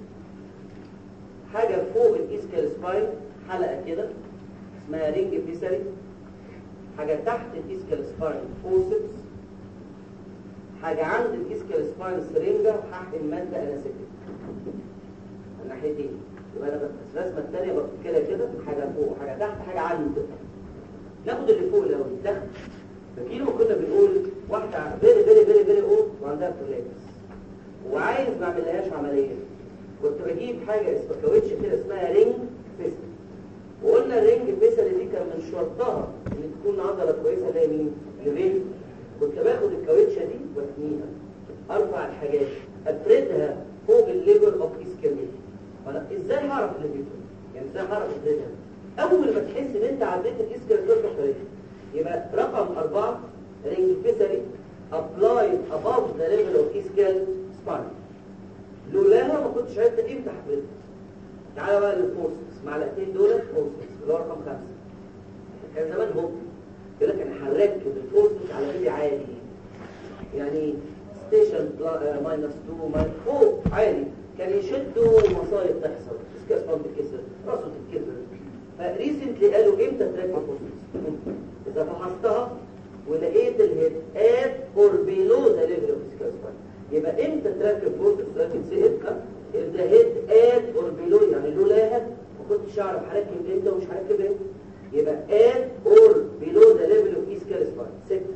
حاجة فوق الاسكيال سباين حلقة كده اسمها رينج فيسري. حاجة تحت الاسكيال سباين فورسبس. حاجة عند الاسكيال سباين سرنجة وحقن مادة اناسيتيك. الناحيتين. يبقى انا الرسمة الثانية كده كده حاجة فوق حاجة تحت حاجة عند. ناخد اللي فوق الاول تحت. فاكرين ما كنا بنقول واحدة فيري فيري فيري فيري اولد وعندها برولابس وعايز ما اعملهاش عملية. كنت بجيب حاجة اسمها كاوتش كده اسمها رينج فيسري. وقلنا الرينج فيسري دي كان من شرطها ان تكون عضله كويسه زي مين؟ ليفيتو. كنت باخد الكاوتشه دي واتنيها ارفع الحاجات افردها فوق الليفل اوف اسكيميا. انا ازاي هعرف الليفيتو؟ يعني ازاي هعرف افردها؟ اول ما تحس ان انت عديت الاسكيميا تروح طريق. يبقى رقم أربعة رينج فيسري ابلايد اباف ذا ليفل اوف اسكيال سباين. لولاها ما كنتش عرفت امتى هفردها. تعالى بقى للفورسز معلقتين دول فورسز اللي هو رقم خمسة. كان زمان هو يقول لك انا هركب الفورسز على بيبي عالي يعني ستيشن ماينس اتنين ماينس فوق عالي كان يشدوا مصايب تحصل اسكاس بامب تتكسر راسه تتكسر. فريسنتلي قالوا امتى تركب فورسز؟ اذا فحصتها ولقيت الهيد ات اور بيلو ذا ليفل اوف اسكاس بامب. يبقى امتى تركب فورسز؟ لكن سهلت if the head at or below يعني لولاها ما كنتش اعرف هركب امتى ومش هركب امتى. يبقى at or below the level of ischial spine. ستة.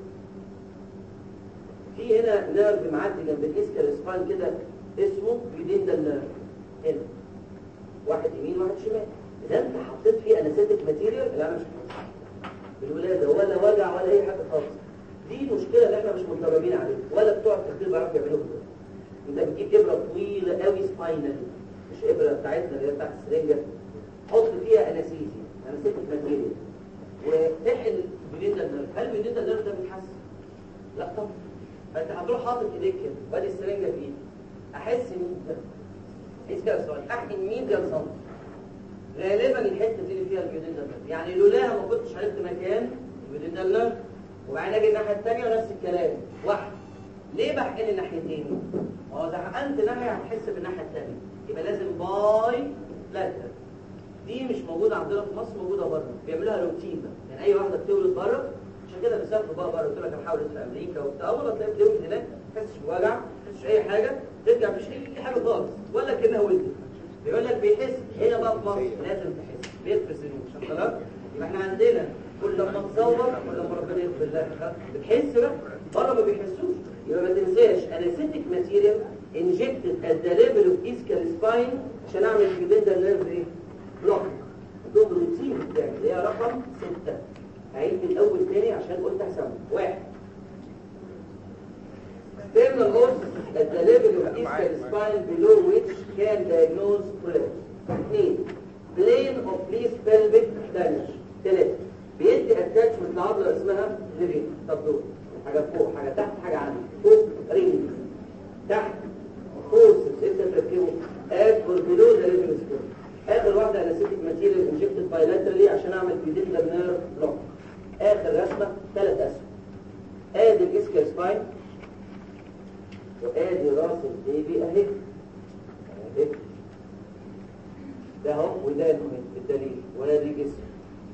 في هنا نيرف معدي جنب الاسكيال سباين كده اسمه يوديندال نيرف. هنا واحد يمين واحد شمال. اذا انت حطيت فيه انستيك ماتيريال اللي انا مش حاططها بالولاده ولا وجع ولا اي حاجه خالص. دي المشكله اللي احنا مش متدربين عليها ولا بتوع التخدير بيعرفوا يعملوها كده. انت بتجيب ابره طويله قوي سباينال مش ابره بتاعتنا اللي هي بتاعت السرنجه حط فيها انستيزيا انستيك ماتيريال وتحقن البيودنتال نيرف. هل البيودنتال نيرف ده بيتحسن؟ لا طبعا. فانت هتروح حاطط ايديك كده وادي السرنجه في ايدي، احس مين ده؟ احس كده سؤال، احقن مين ده سم؟ غالبا الحته دي اللي فيها البيودنتال نيرف، يعني لولاها ما كنتش عرفت مكان البيودنتال نيرف. وبعدين اجي الناحيه الثانيه ونفس الكلام، واحد. ليه بحقن الناحيتين؟ ما هو اذا حقنت ناحيه هتحس بالناحيه الثانيه، يبقى لازم باي لاترال. دي مش موجوده عندنا في مصر، موجوده بره، بيعملوها روتين بقى. يعني اي واحده بتولد بره، عشان كده بيسافروا بقى بره. قلت لك انا حاولت في امريكا وبتاع، اول ما تلاقي بتولد هناك ما تحسش بوجع، ما تحسش اي حاجه، ترجع مفيش اي حاجه خالص ولا كانها ولدت. بيقول لك بيحس. هنا بقى في مصر لازم تحس، بيفرز النوم. خلاص؟ يبقى احنا عندنا كل لما تصور كل لما ربنا يغفر لك بتحس بقى، بره ما بيحسوش. يبقى ما تنساش انستيك ماتيريال انجكتد ات ذا ليفل اوف اسكال سباين عشان اعمل البيودنتال نيرف ايه؟ بلوك. دوب روتين بتاعي اللي هي رقم ستة. هعيد من الاول تاني عشان قلت احسبه. واحد external os at the level of ischial spine below which can diagnose collapse. اثنين plane of least pelvic damage. ثلاثة بيدي attachment لعضلة اسمها ليفين. طب دول حاجة فوق حاجة تحت حاجة عالية. فوق رينج، تحت فورسز انت تركبه at or below the level of spine. اخر واحدة anesthetic material injected bilaterally عشان اعمل pudendal nerve block. اخر رسمة ثلاث اسهم. ادي الاسكال سباين وادي راس البيبي اهي اهي. ده اهو وده المهم الدليل وادي جسم.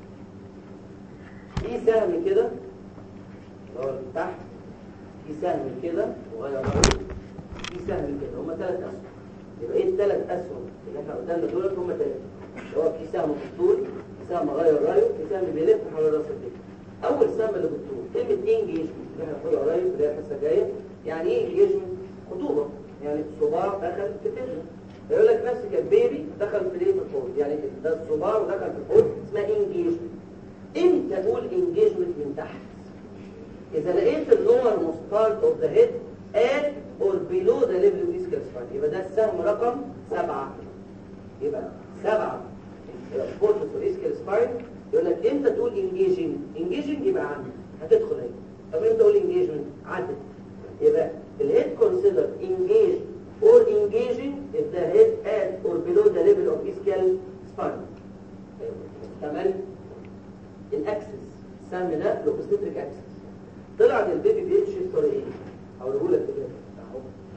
في سهم كده اللي هو تحت، في سهم كده وغير في سهم كده، هما ثلاث اسهم. يبقى ايه الثلاث اسهم اللي احنا قدامنا دول؟ هما ثلاثه. هو في سهم بالطول، في سهم غير رايه، في سهم بيلف حول راس البيبي. اول سهم اللي بالطول كلمه انجيجمنت اللي احنا هنقولها قريب اللي هي الحصه الجايه. يعني ايه انجيجمنت؟ خطوبه، يعني الصباع دخل في التجمع. يقول لك نفسك البيبي دخل في ليه في الحوض، يعني ده الصباع ودخل في الحوض اسمها انجيجمنت. امتى اقول انجيجمنت من تحت؟ اذا لقيت اللور موست بارت اوف ذا هيد at or below the level of ischial spine، يبقى ده السهم رقم سبعة. يبقى سبعة فورس اوف ischial spine. يقول لك امتى تقول انجيجنج؟ انجيجنج يبقى عندك هتدخل اهي. طب امتى تقول انجيجمنت؟ عدت. يبقى الهيد consider engaged or engaging if the head at or below the level of ischial spine. كمان الاكسس، السهم ده لوكوستريك اكسس. طلع ان البيبي بيمشي في طريقين، هقوله لك كده اهو.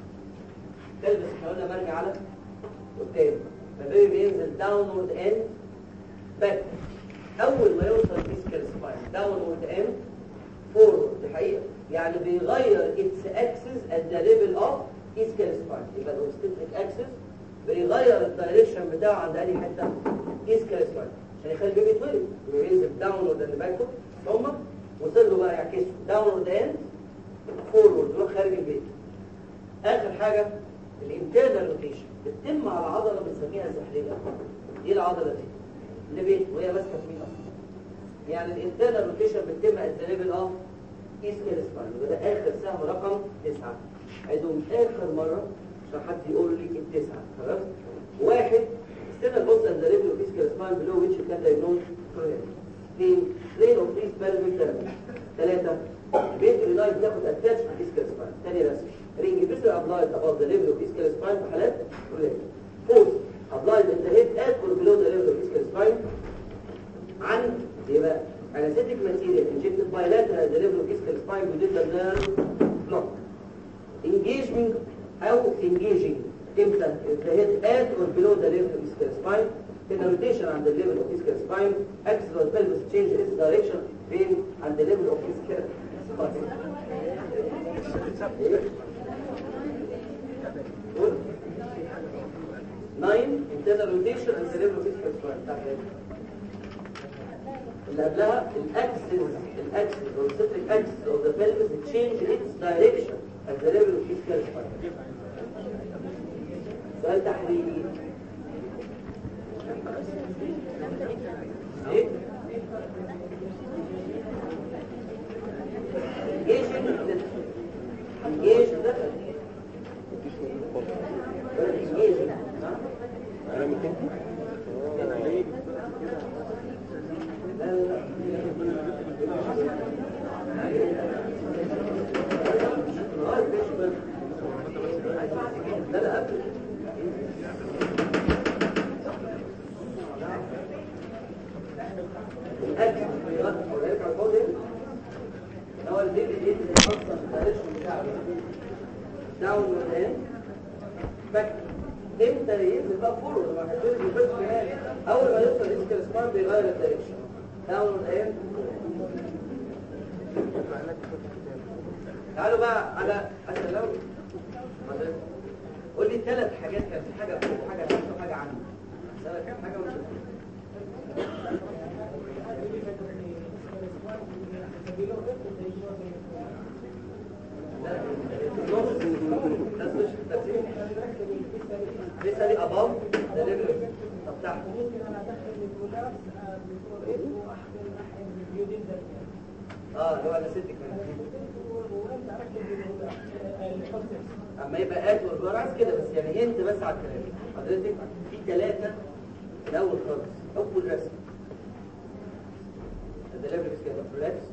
تلبس احنا قلنا مرجع على قدام، فالبيبي بينزل داونورد اند باك. اول ما يوصل الاسكال سباين داونورد اند فورورد، دي حقيقه، يعني بيغير اتس اكسس ات ذا ليفل اوف اسكال سباين. يبقى الاوبستريك اكسس بيغير الدايركشن بتاعه عند اي حته اسكال سباين عشان يخلي البيبي يتولد. يبقى ينزل داونورد اند باك ثم وصل له بقى يعكسه داونورد اند فورورد يروح خارج البيت. اخر حاجه الانترنال روتيشن بتتم على عضله بنسميها الزحليقه. دي العضله دي اللي بيت وهي ماسكه في مين اصلا؟ يعني الانترنال روتيشن بتتم ات ذا ليفل اوف اسكال سباين. يبقى ده اخر سهم رقم تسعة. عيدهم اخر مره عشان حد يقول لي التسعه. خلاص؟ واحد external os at the level of ischial spine below which you can diagnose collapse. اثنين plane of least pelvic damage. ثلاثة بيت رينايت بياخد اتاتش في الاسكال سباين. ثاني رسم رينج فيسر ابلايد above the level of ischial spine في حالات collapse. فورث applied in the head at or below the level of ischial spine. عن يبقى anesthetic material injected bilateral at the level of ischial spine within the nerve block. engagement أو engaging امتى؟ the head at or below the level of ischial spine. in a rotation عند the level of ischial spine. axis or pelvis change its direction فين؟ عند the level of ischial spine. nine internal rotation and the level of ischial spine. اللي قبلها الاكسس الاكسس او السيتريك اكسس او ذا pelvis change its direction at the level of ischial spine. سؤال تحليلي. ايه؟ engaging engaging ده engaging ها؟ انا ممكن لا لا لا اه فورورد ما هيبتدي بالبيت كمان. اول ما يوصل الاسكال سباين بيغير الدايركشن داون اند. تعالوا بقى على اسئله. قول لي ثلاث حاجات، كان في حاجه فوق وحاجه تحت وحاجه عنه. اسالك كام حاجه ولا لسه لي اباو ده ليفل. طب تحت اه اللي هو انا ست كمان اما يبقى قات والجرعز كده بس، يعني انت بس على الكلام حضرتك في ثلاثه الاول خالص. اول رسم ده ليفل كده فلاكس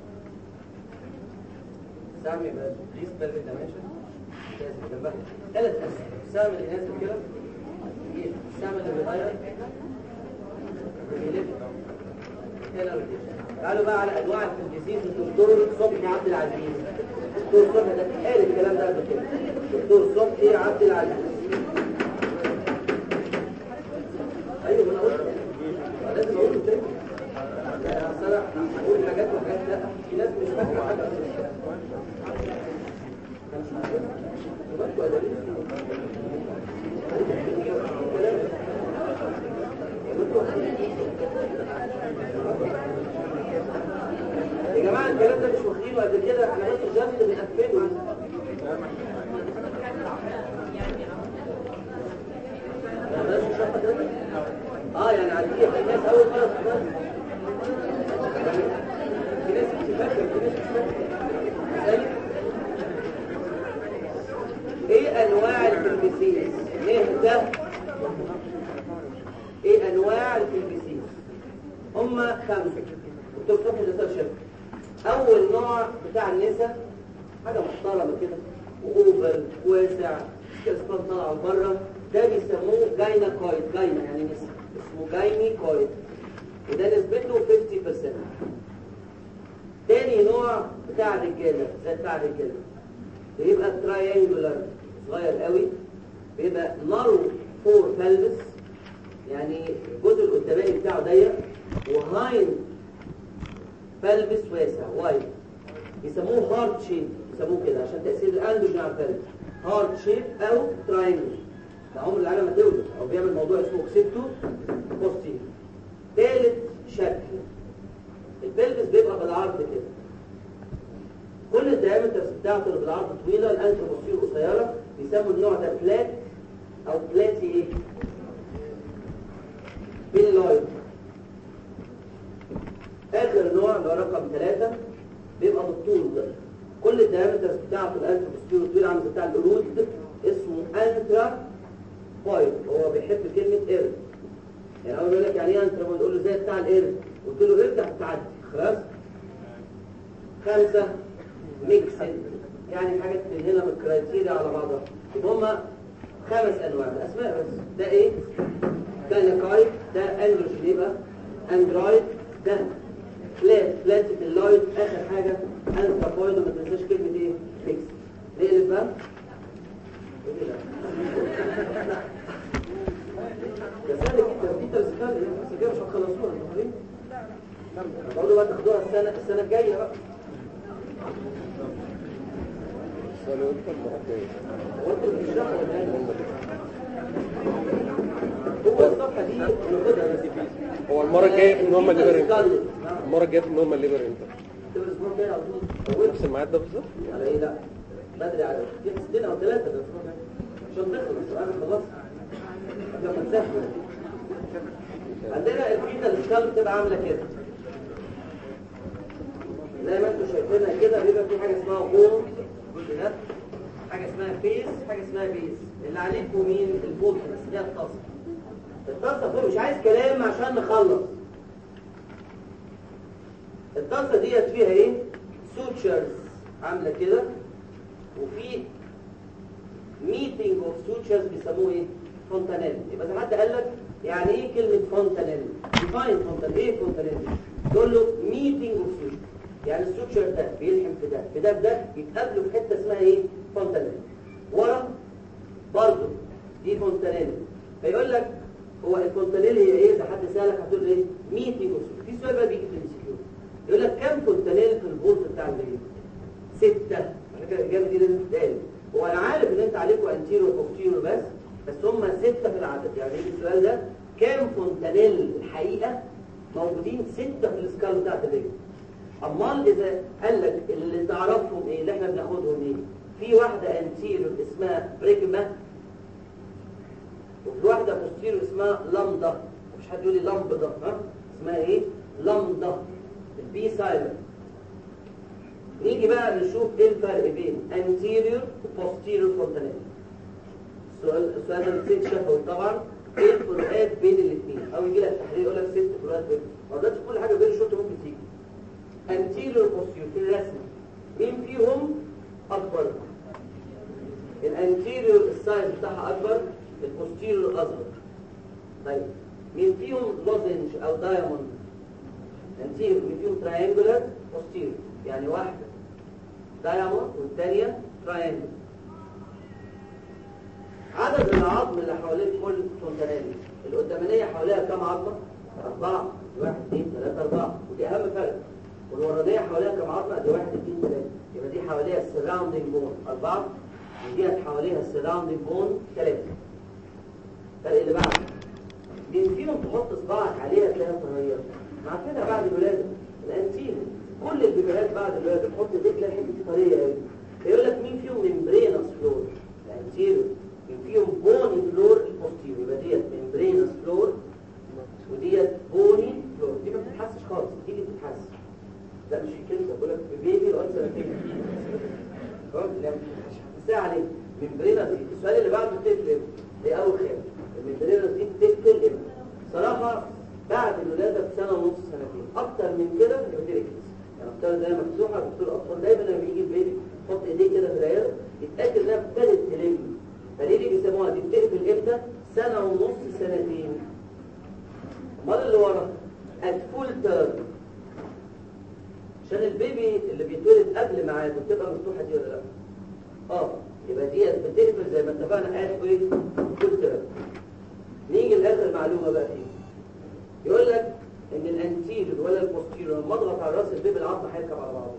سامي يبقى بليز بيرفكت دايمنشن لازم جنبها ثلاث اسئله. سامي اللي نازل كده سامي اللي بيغير بيلف هنا روتيشن. تعالوا بقى على انواع التلفزيون. الدكتور صبحي عبد العزيز، الدكتور صبحي ده قال الكلام ده قبل كده. الدكتور صبحي عبد العزيز ايوه انا قلت لازم اقول تاني. اصل انا هقول حاجات وحاجات لا، في ناس مش فاكره حاجه. يا جماعه الكلام ده مش واخدينه قد كده، احنا بس جاست بنقفله. اه يعني عاديه في ناس اول مره تسمع، في ناس مش فاكره، في ناس مش فاكره. ايه انواع التلبيسيس؟ نهدى. ايه انواع التلبيسيس؟ هم خمسه. دكتور صبحي ده شاف اول نوع بتاع النساء حاجه محترمه كده واوفر واسع كده سبان طالعه بره، ده بيسموه جايناكويد. جاينا يعني نساء، اسمه جاينيكويد وده نسبته خمسين بالمية. تاني نوع بتاع الرجاله زي بتاع الرجاله بيبقى تراينجولار صغير قوي، بيبقى نارو فور بلبس يعني الجزء القداماني بتاعه ضيق، وهاين بلبس واسع وايد. بيسموه هارت شيب، بيسموه كده عشان تأثير الاندروجين على البلبس. هارت شيب او تراينجل. ده عمر العالم ما تولد او بيعمل موضوع اسمه اوكسيبتو بوستير. ثالث شكل البلبس بيبقى بالعرض كده، كل الدايمترز بتاعته اللي بالعرض طويله، الانتروبوستير قصيره. بيسموا النوع ده بلات او بلاتي ايه؟ بيلويد. اخر نوع اللي هو رقم ثلاثة بيبقى بالطول ده، كل الدايمترز بتاعته الانتروبوستير طويل عامل بتاع القرود، اسمه انترا بويد. هو بيحب كلمه قرد، يعني اول يقول لك يعني ايه انترا بويد يقول له زي بتاع القرد، قلت له قرد هتعدي خلاص. خمسه ميكسد يعني حاجات من هنا من الكرايتيريا على بعضها، يبقى هم خمس انواع الاسماء بس. ده ايه؟ جايناكويد، ده اندروجين يبقى اندرويد، ده فلات فلات باللايت، اخر حاجه انثروبويد. وما تنساش كلمه ايه؟ ميكس. نقلب بقى ده سهل جدا، في تذكار بس كده مش هتخلصوها انتوا فاهمين؟ برضه بقى تاخدوها السنه السنه الجايه بقى. السؤال قلت المرة الجاية. هو انتوا بتشرحوا ولا ايه؟ هو الصفحه دي ناخدها بس. هو المرة الجاية في النورمال ليبر امتى؟ المرة الجاية في النورمال ليبر امتى؟ تبقى الاسبوع الجاي على طول. نفس الميعاد ده بالظبط؟ على ايه؟ لا بدري على في ستين او ثلاثة ده الاسبوع الجاي عشان نخلص. انا خلاص قبل ما نسافر. عندنا الفيتا السكال بتبقى عامله كده زي ما انتم شايفينها كده، بيبقى في حاجه اسمها بول كده، حاجه اسمها فيس، حاجه اسمها بيس. اللي عليكم مين؟ البول بس دي الطاسه. الطاسه فوق مش عايز كلام عشان نخلص. الطاسه ديت فيها ايه؟ سوتشرز عامله كده، وفي ميتنج اوف سوتشرز بيسموه ايه؟ فونتانيل. يبقى زي ما حد قال لك يعني ايه كلمه فونتانيل؟ ديفاين فونتانيل. ايه فونتانيل؟ تقول له ميتنج اوف سوتشرز، يعني السوتشر ده بيلحم في ده في ده في ده، يتقابلوا في حته اسمها ايه؟ فونتانيل. ورا برضه دي فونتانيل. فيقول لك هو الفونتانيل هي ايه؟ ده حد سالك هتقول ايه؟ مية فيجوس. في سؤال بقى بيجي في الانسكيور يقول لك كام فونتانيل في الفولت بتاع البيبي؟ ستة. على فكره الاجابه دي لازم تتقال. هو انا عارف ان انت عليكم انتيرو وبوستيرو بس بس هم ستة في العدد. يعني يجي السؤال ده كام فونتانيل الحقيقه موجودين؟ ستة في السكال بتاعت البيبي. امال اذا قال لك اللي تعرفهم ايه اللي احنا بناخدهم ايه؟ في واحده انتيرو اسمها بريجما وفي واحده بوستيرو اسمها لامدا. مش حد يقول لي لامدا ها؟ اسمها ايه؟ لامدا البي سايلنت. نيجي بقى نشوف ايه الفرق بين anterior وposterior فونتانيل. السؤال السؤال ده بيصير شفوي طبعا. ايه الفروقات بين الاثنين؟ او يجي لك تحليل يقول لك ست فروقات بين ما ده كل حاجه بين شورت ممكن تيجي. anterior posterior في الرسم مين فيهم اكبر؟ الانتيريور السايز بتاعها اكبر، البوستيريور اصغر. طيب مين فيهم لوزنج او دايموند؟ انتيريور مين فيهم تراينجولار بوستيريور يعني واحده دايموند والثانيه تراينجل. عدد العظم اللي حوالين كل فونتانيل القدامانيه حواليها كام عظمه؟ اربعه. واحد اثنين ثلاثه اربعه ودي اهم فرق. والورانيه حواليها كام عظمه؟ دي واحد اثنين ثلاثه. يبقى دي حواليها السراوندينج بون اربعه ودي حواليها السراوندينج بون ثلاثه. الفرق اللي بعده مين فيهم تحط صباعك عليها تلاقيها صغيره؟ مع كده بعد الولاده الانتيل كل البيبيهات بعد الولاده تحط ايديك تلاقي الحته دي طريه قوي. فيقول لك مين فيهم ممبرينس فلور؟ الانتيل. مين فيهم بوني فلور؟ البوستيريور. يبقى ديت ممبرينس فلور وديت بوني فلور. دي ما بتتحسش خالص، دي اللي بتتحس. لا مش في كلمه بقول لك بيبي لغايه سنتين خالص. لا مش هتحسها عليه. ممبرينس دي السؤال اللي بعده بتقفل دي اول خير. الممبرينس دي بتقفل امتى؟ صراحه بعد الولاده بسنه ونص سنتين. اكتر من كده يبقى دي ريكس. يعني افترض ان هي مفتوحه دكتور الاطفال دايما لما يجي البيبي يحط ايديه كده في العياده يتاكد انها ابتدت تلم. فليه دي بيسموها دي بتقفل امتى؟ سنه ونص سنتين. امال اللي ورا الفول تيرم عشان البيبي اللي بيتولد قبل ميعاده بتبقى مفتوحه دي ولا لا؟ اه يبقى ديت بتقفل زي ما اتفقنا قال ايه؟ فول تيرم. نيجي لاخر معلومه بقى فيه. يقول لك ان الانتيريور ولا البوستيريور لما اضغط على راس البيبي العظم هيركب على بعضه.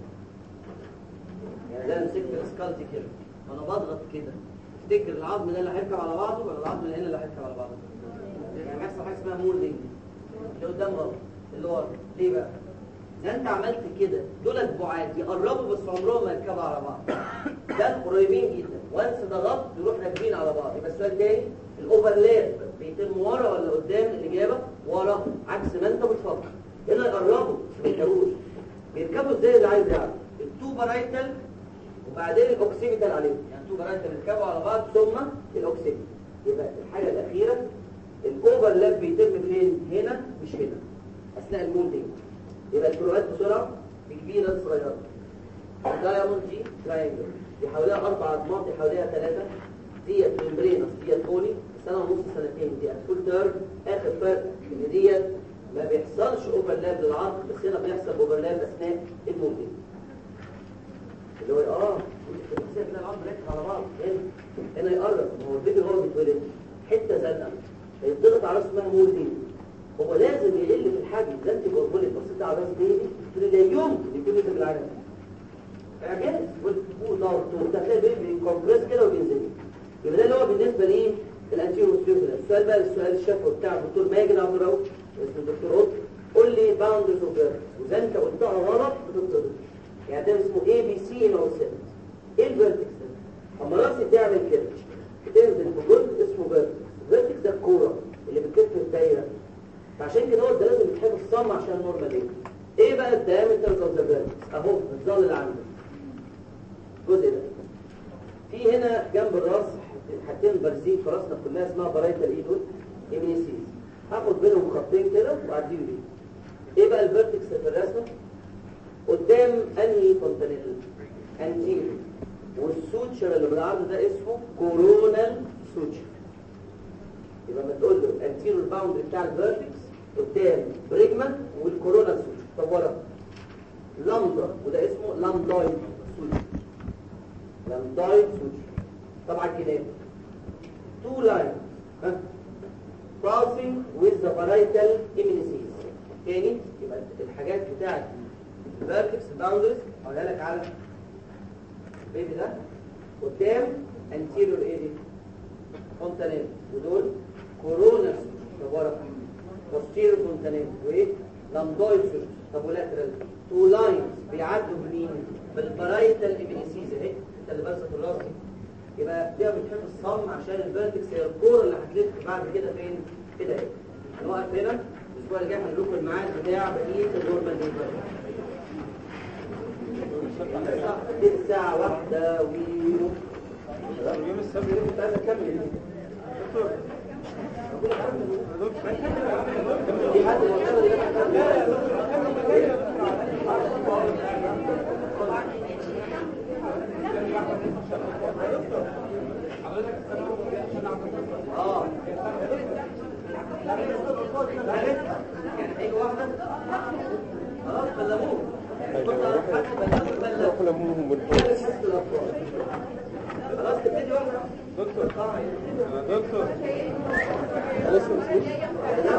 يعني ده مسكت الاسكالتي كده وانا بضغط كده تفتكر العظم ده اللي هيركب على بعضه ولا العظم اللي هنا اللي هيركب على بعضه؟ يعني بيحصل حاجه اسمها مولدنج. اللي قدام غلط اللي ورا. ليه بقى؟ اذا انت عملت كده دولت بعاد يقربوا بس عمرهم ما يركبوا على بعض. ده قريبين جدا وانس ضغطت يروح راكبين على بعض. يبقى السؤال تاني الاوفرلاب بيتم ورا ولا قدام؟ الاجابه ورا عكس ما انت بتفكر. هنا يقربوا ما يركبوش. بيركبوا ازاي اللي عايز يعرف؟ التوبرايتال وبعدين الاوكسيبيتال عليهم. يعني التوبرايتال بيركبوا على بعض ثم الاوكسيبيتال. يبقى الحاجه الاخيره الاوفرلاب بيتم فين؟ هنا مش هنا اثناء المولدنج. يبقى الفروقات بسرعه كبيره صغيره. الدايموند دي تراينجل دي حواليها اربع عظمات دي حواليها ثلاثه. ديت ممبرينس ديت بوني سنه ونص سنتين. دي فول تيرم. اخر فرق ان ديت ما بيحصلش اوفرلاب للعظم بس هنا بيحصل اوفرلاب اثناء المولدنج. اللي هو اه انت بتحسب ان العظم راكب على بعض. هنا هنا يقرب. ما هو البيبي هو بيتولد حته زنقه يضغط على راسه اسمها مولدنج. هو لازم يقل في الحجم. ده انت بقول لك بصيت على راس بيبي تقول لي لا يمكن يكون ده بالعجله. اعجاز وضغط وتلاقي البيبي كومبريس كده وبينزل. يبقى ده اللي هو بالنسبه ليه الانتيريور والسيرفر. السؤال بقى السؤال الشفوي بتاع الدكتور ماجد عبد الرؤوف اسمه الدكتور قط. قول لي باوندز اوف فيرتكس واذا انت قلتها غلط بتطرد. يعني ده اسمه اي بي سي نو سيلز. ايه الفيرتكس ده؟ اما راسي تعمل كده بتنزل في جزء اسمه فيرتكس. الفيرتكس ده الكوره اللي بتلف الدايره. فعشان كده هو ده لازم يتحفظ صم عشان النورمال ايه؟ ايه بقى الدايمتر اوف ذا فيرتكس؟ اهو الظل اللي عندك الجزء ده. في هنا جنب الراس حاجتين بارزين في راسنا كلها اسمها برايتال ايه دول؟ ايمينيسيز. هاخد بينهم خطين كده وعديهم بيه. ايه بقى الفيرتكس في الرسمه؟ قدام انهي فونتانيل؟ انتيريور. والسوتشر اللي بالعرض ده اسمه كورونال سوتشر. يبقى ما تقول له الانتيريور باوندري بتاع الفيرتكس قدام بريجما والكورونال سوتشر. طب ورا لامدا وده اسمه لامدايد سوتشر. لامدايد سوتشر. طبعا الجناب تو لاين ها crossing with the parietal immunices. تاني يبقى الحاجات بتاعت الفيرتكس باوندرز هقولها لك على البيبي ده قدام anterior ايه دي؟ فونتانيل ودول كورونا ورا posterior فونتانيل وايه؟ لامدويد. طب ولاترال تو لاينز بيعدوا بمين؟ بالبرايتال امينيسيز اهي انت اللي برسه الراس دي. يبقى دي بتحب الصم عشان الفيرتكس هي الكوره اللي هتلف بعد كده فين؟ كده اهي. هنوقف هنا الاسبوع اللي جاي هنقول لكم الميعاد بتاع بقيه النورمال دي. الساعه واحدة و يوم السبت كنت عايز اكمل في حد معتمد اه يعني اي واحده خلاص بلغوه خلاص تبتدي واحده دكتور اه دكتور خلاص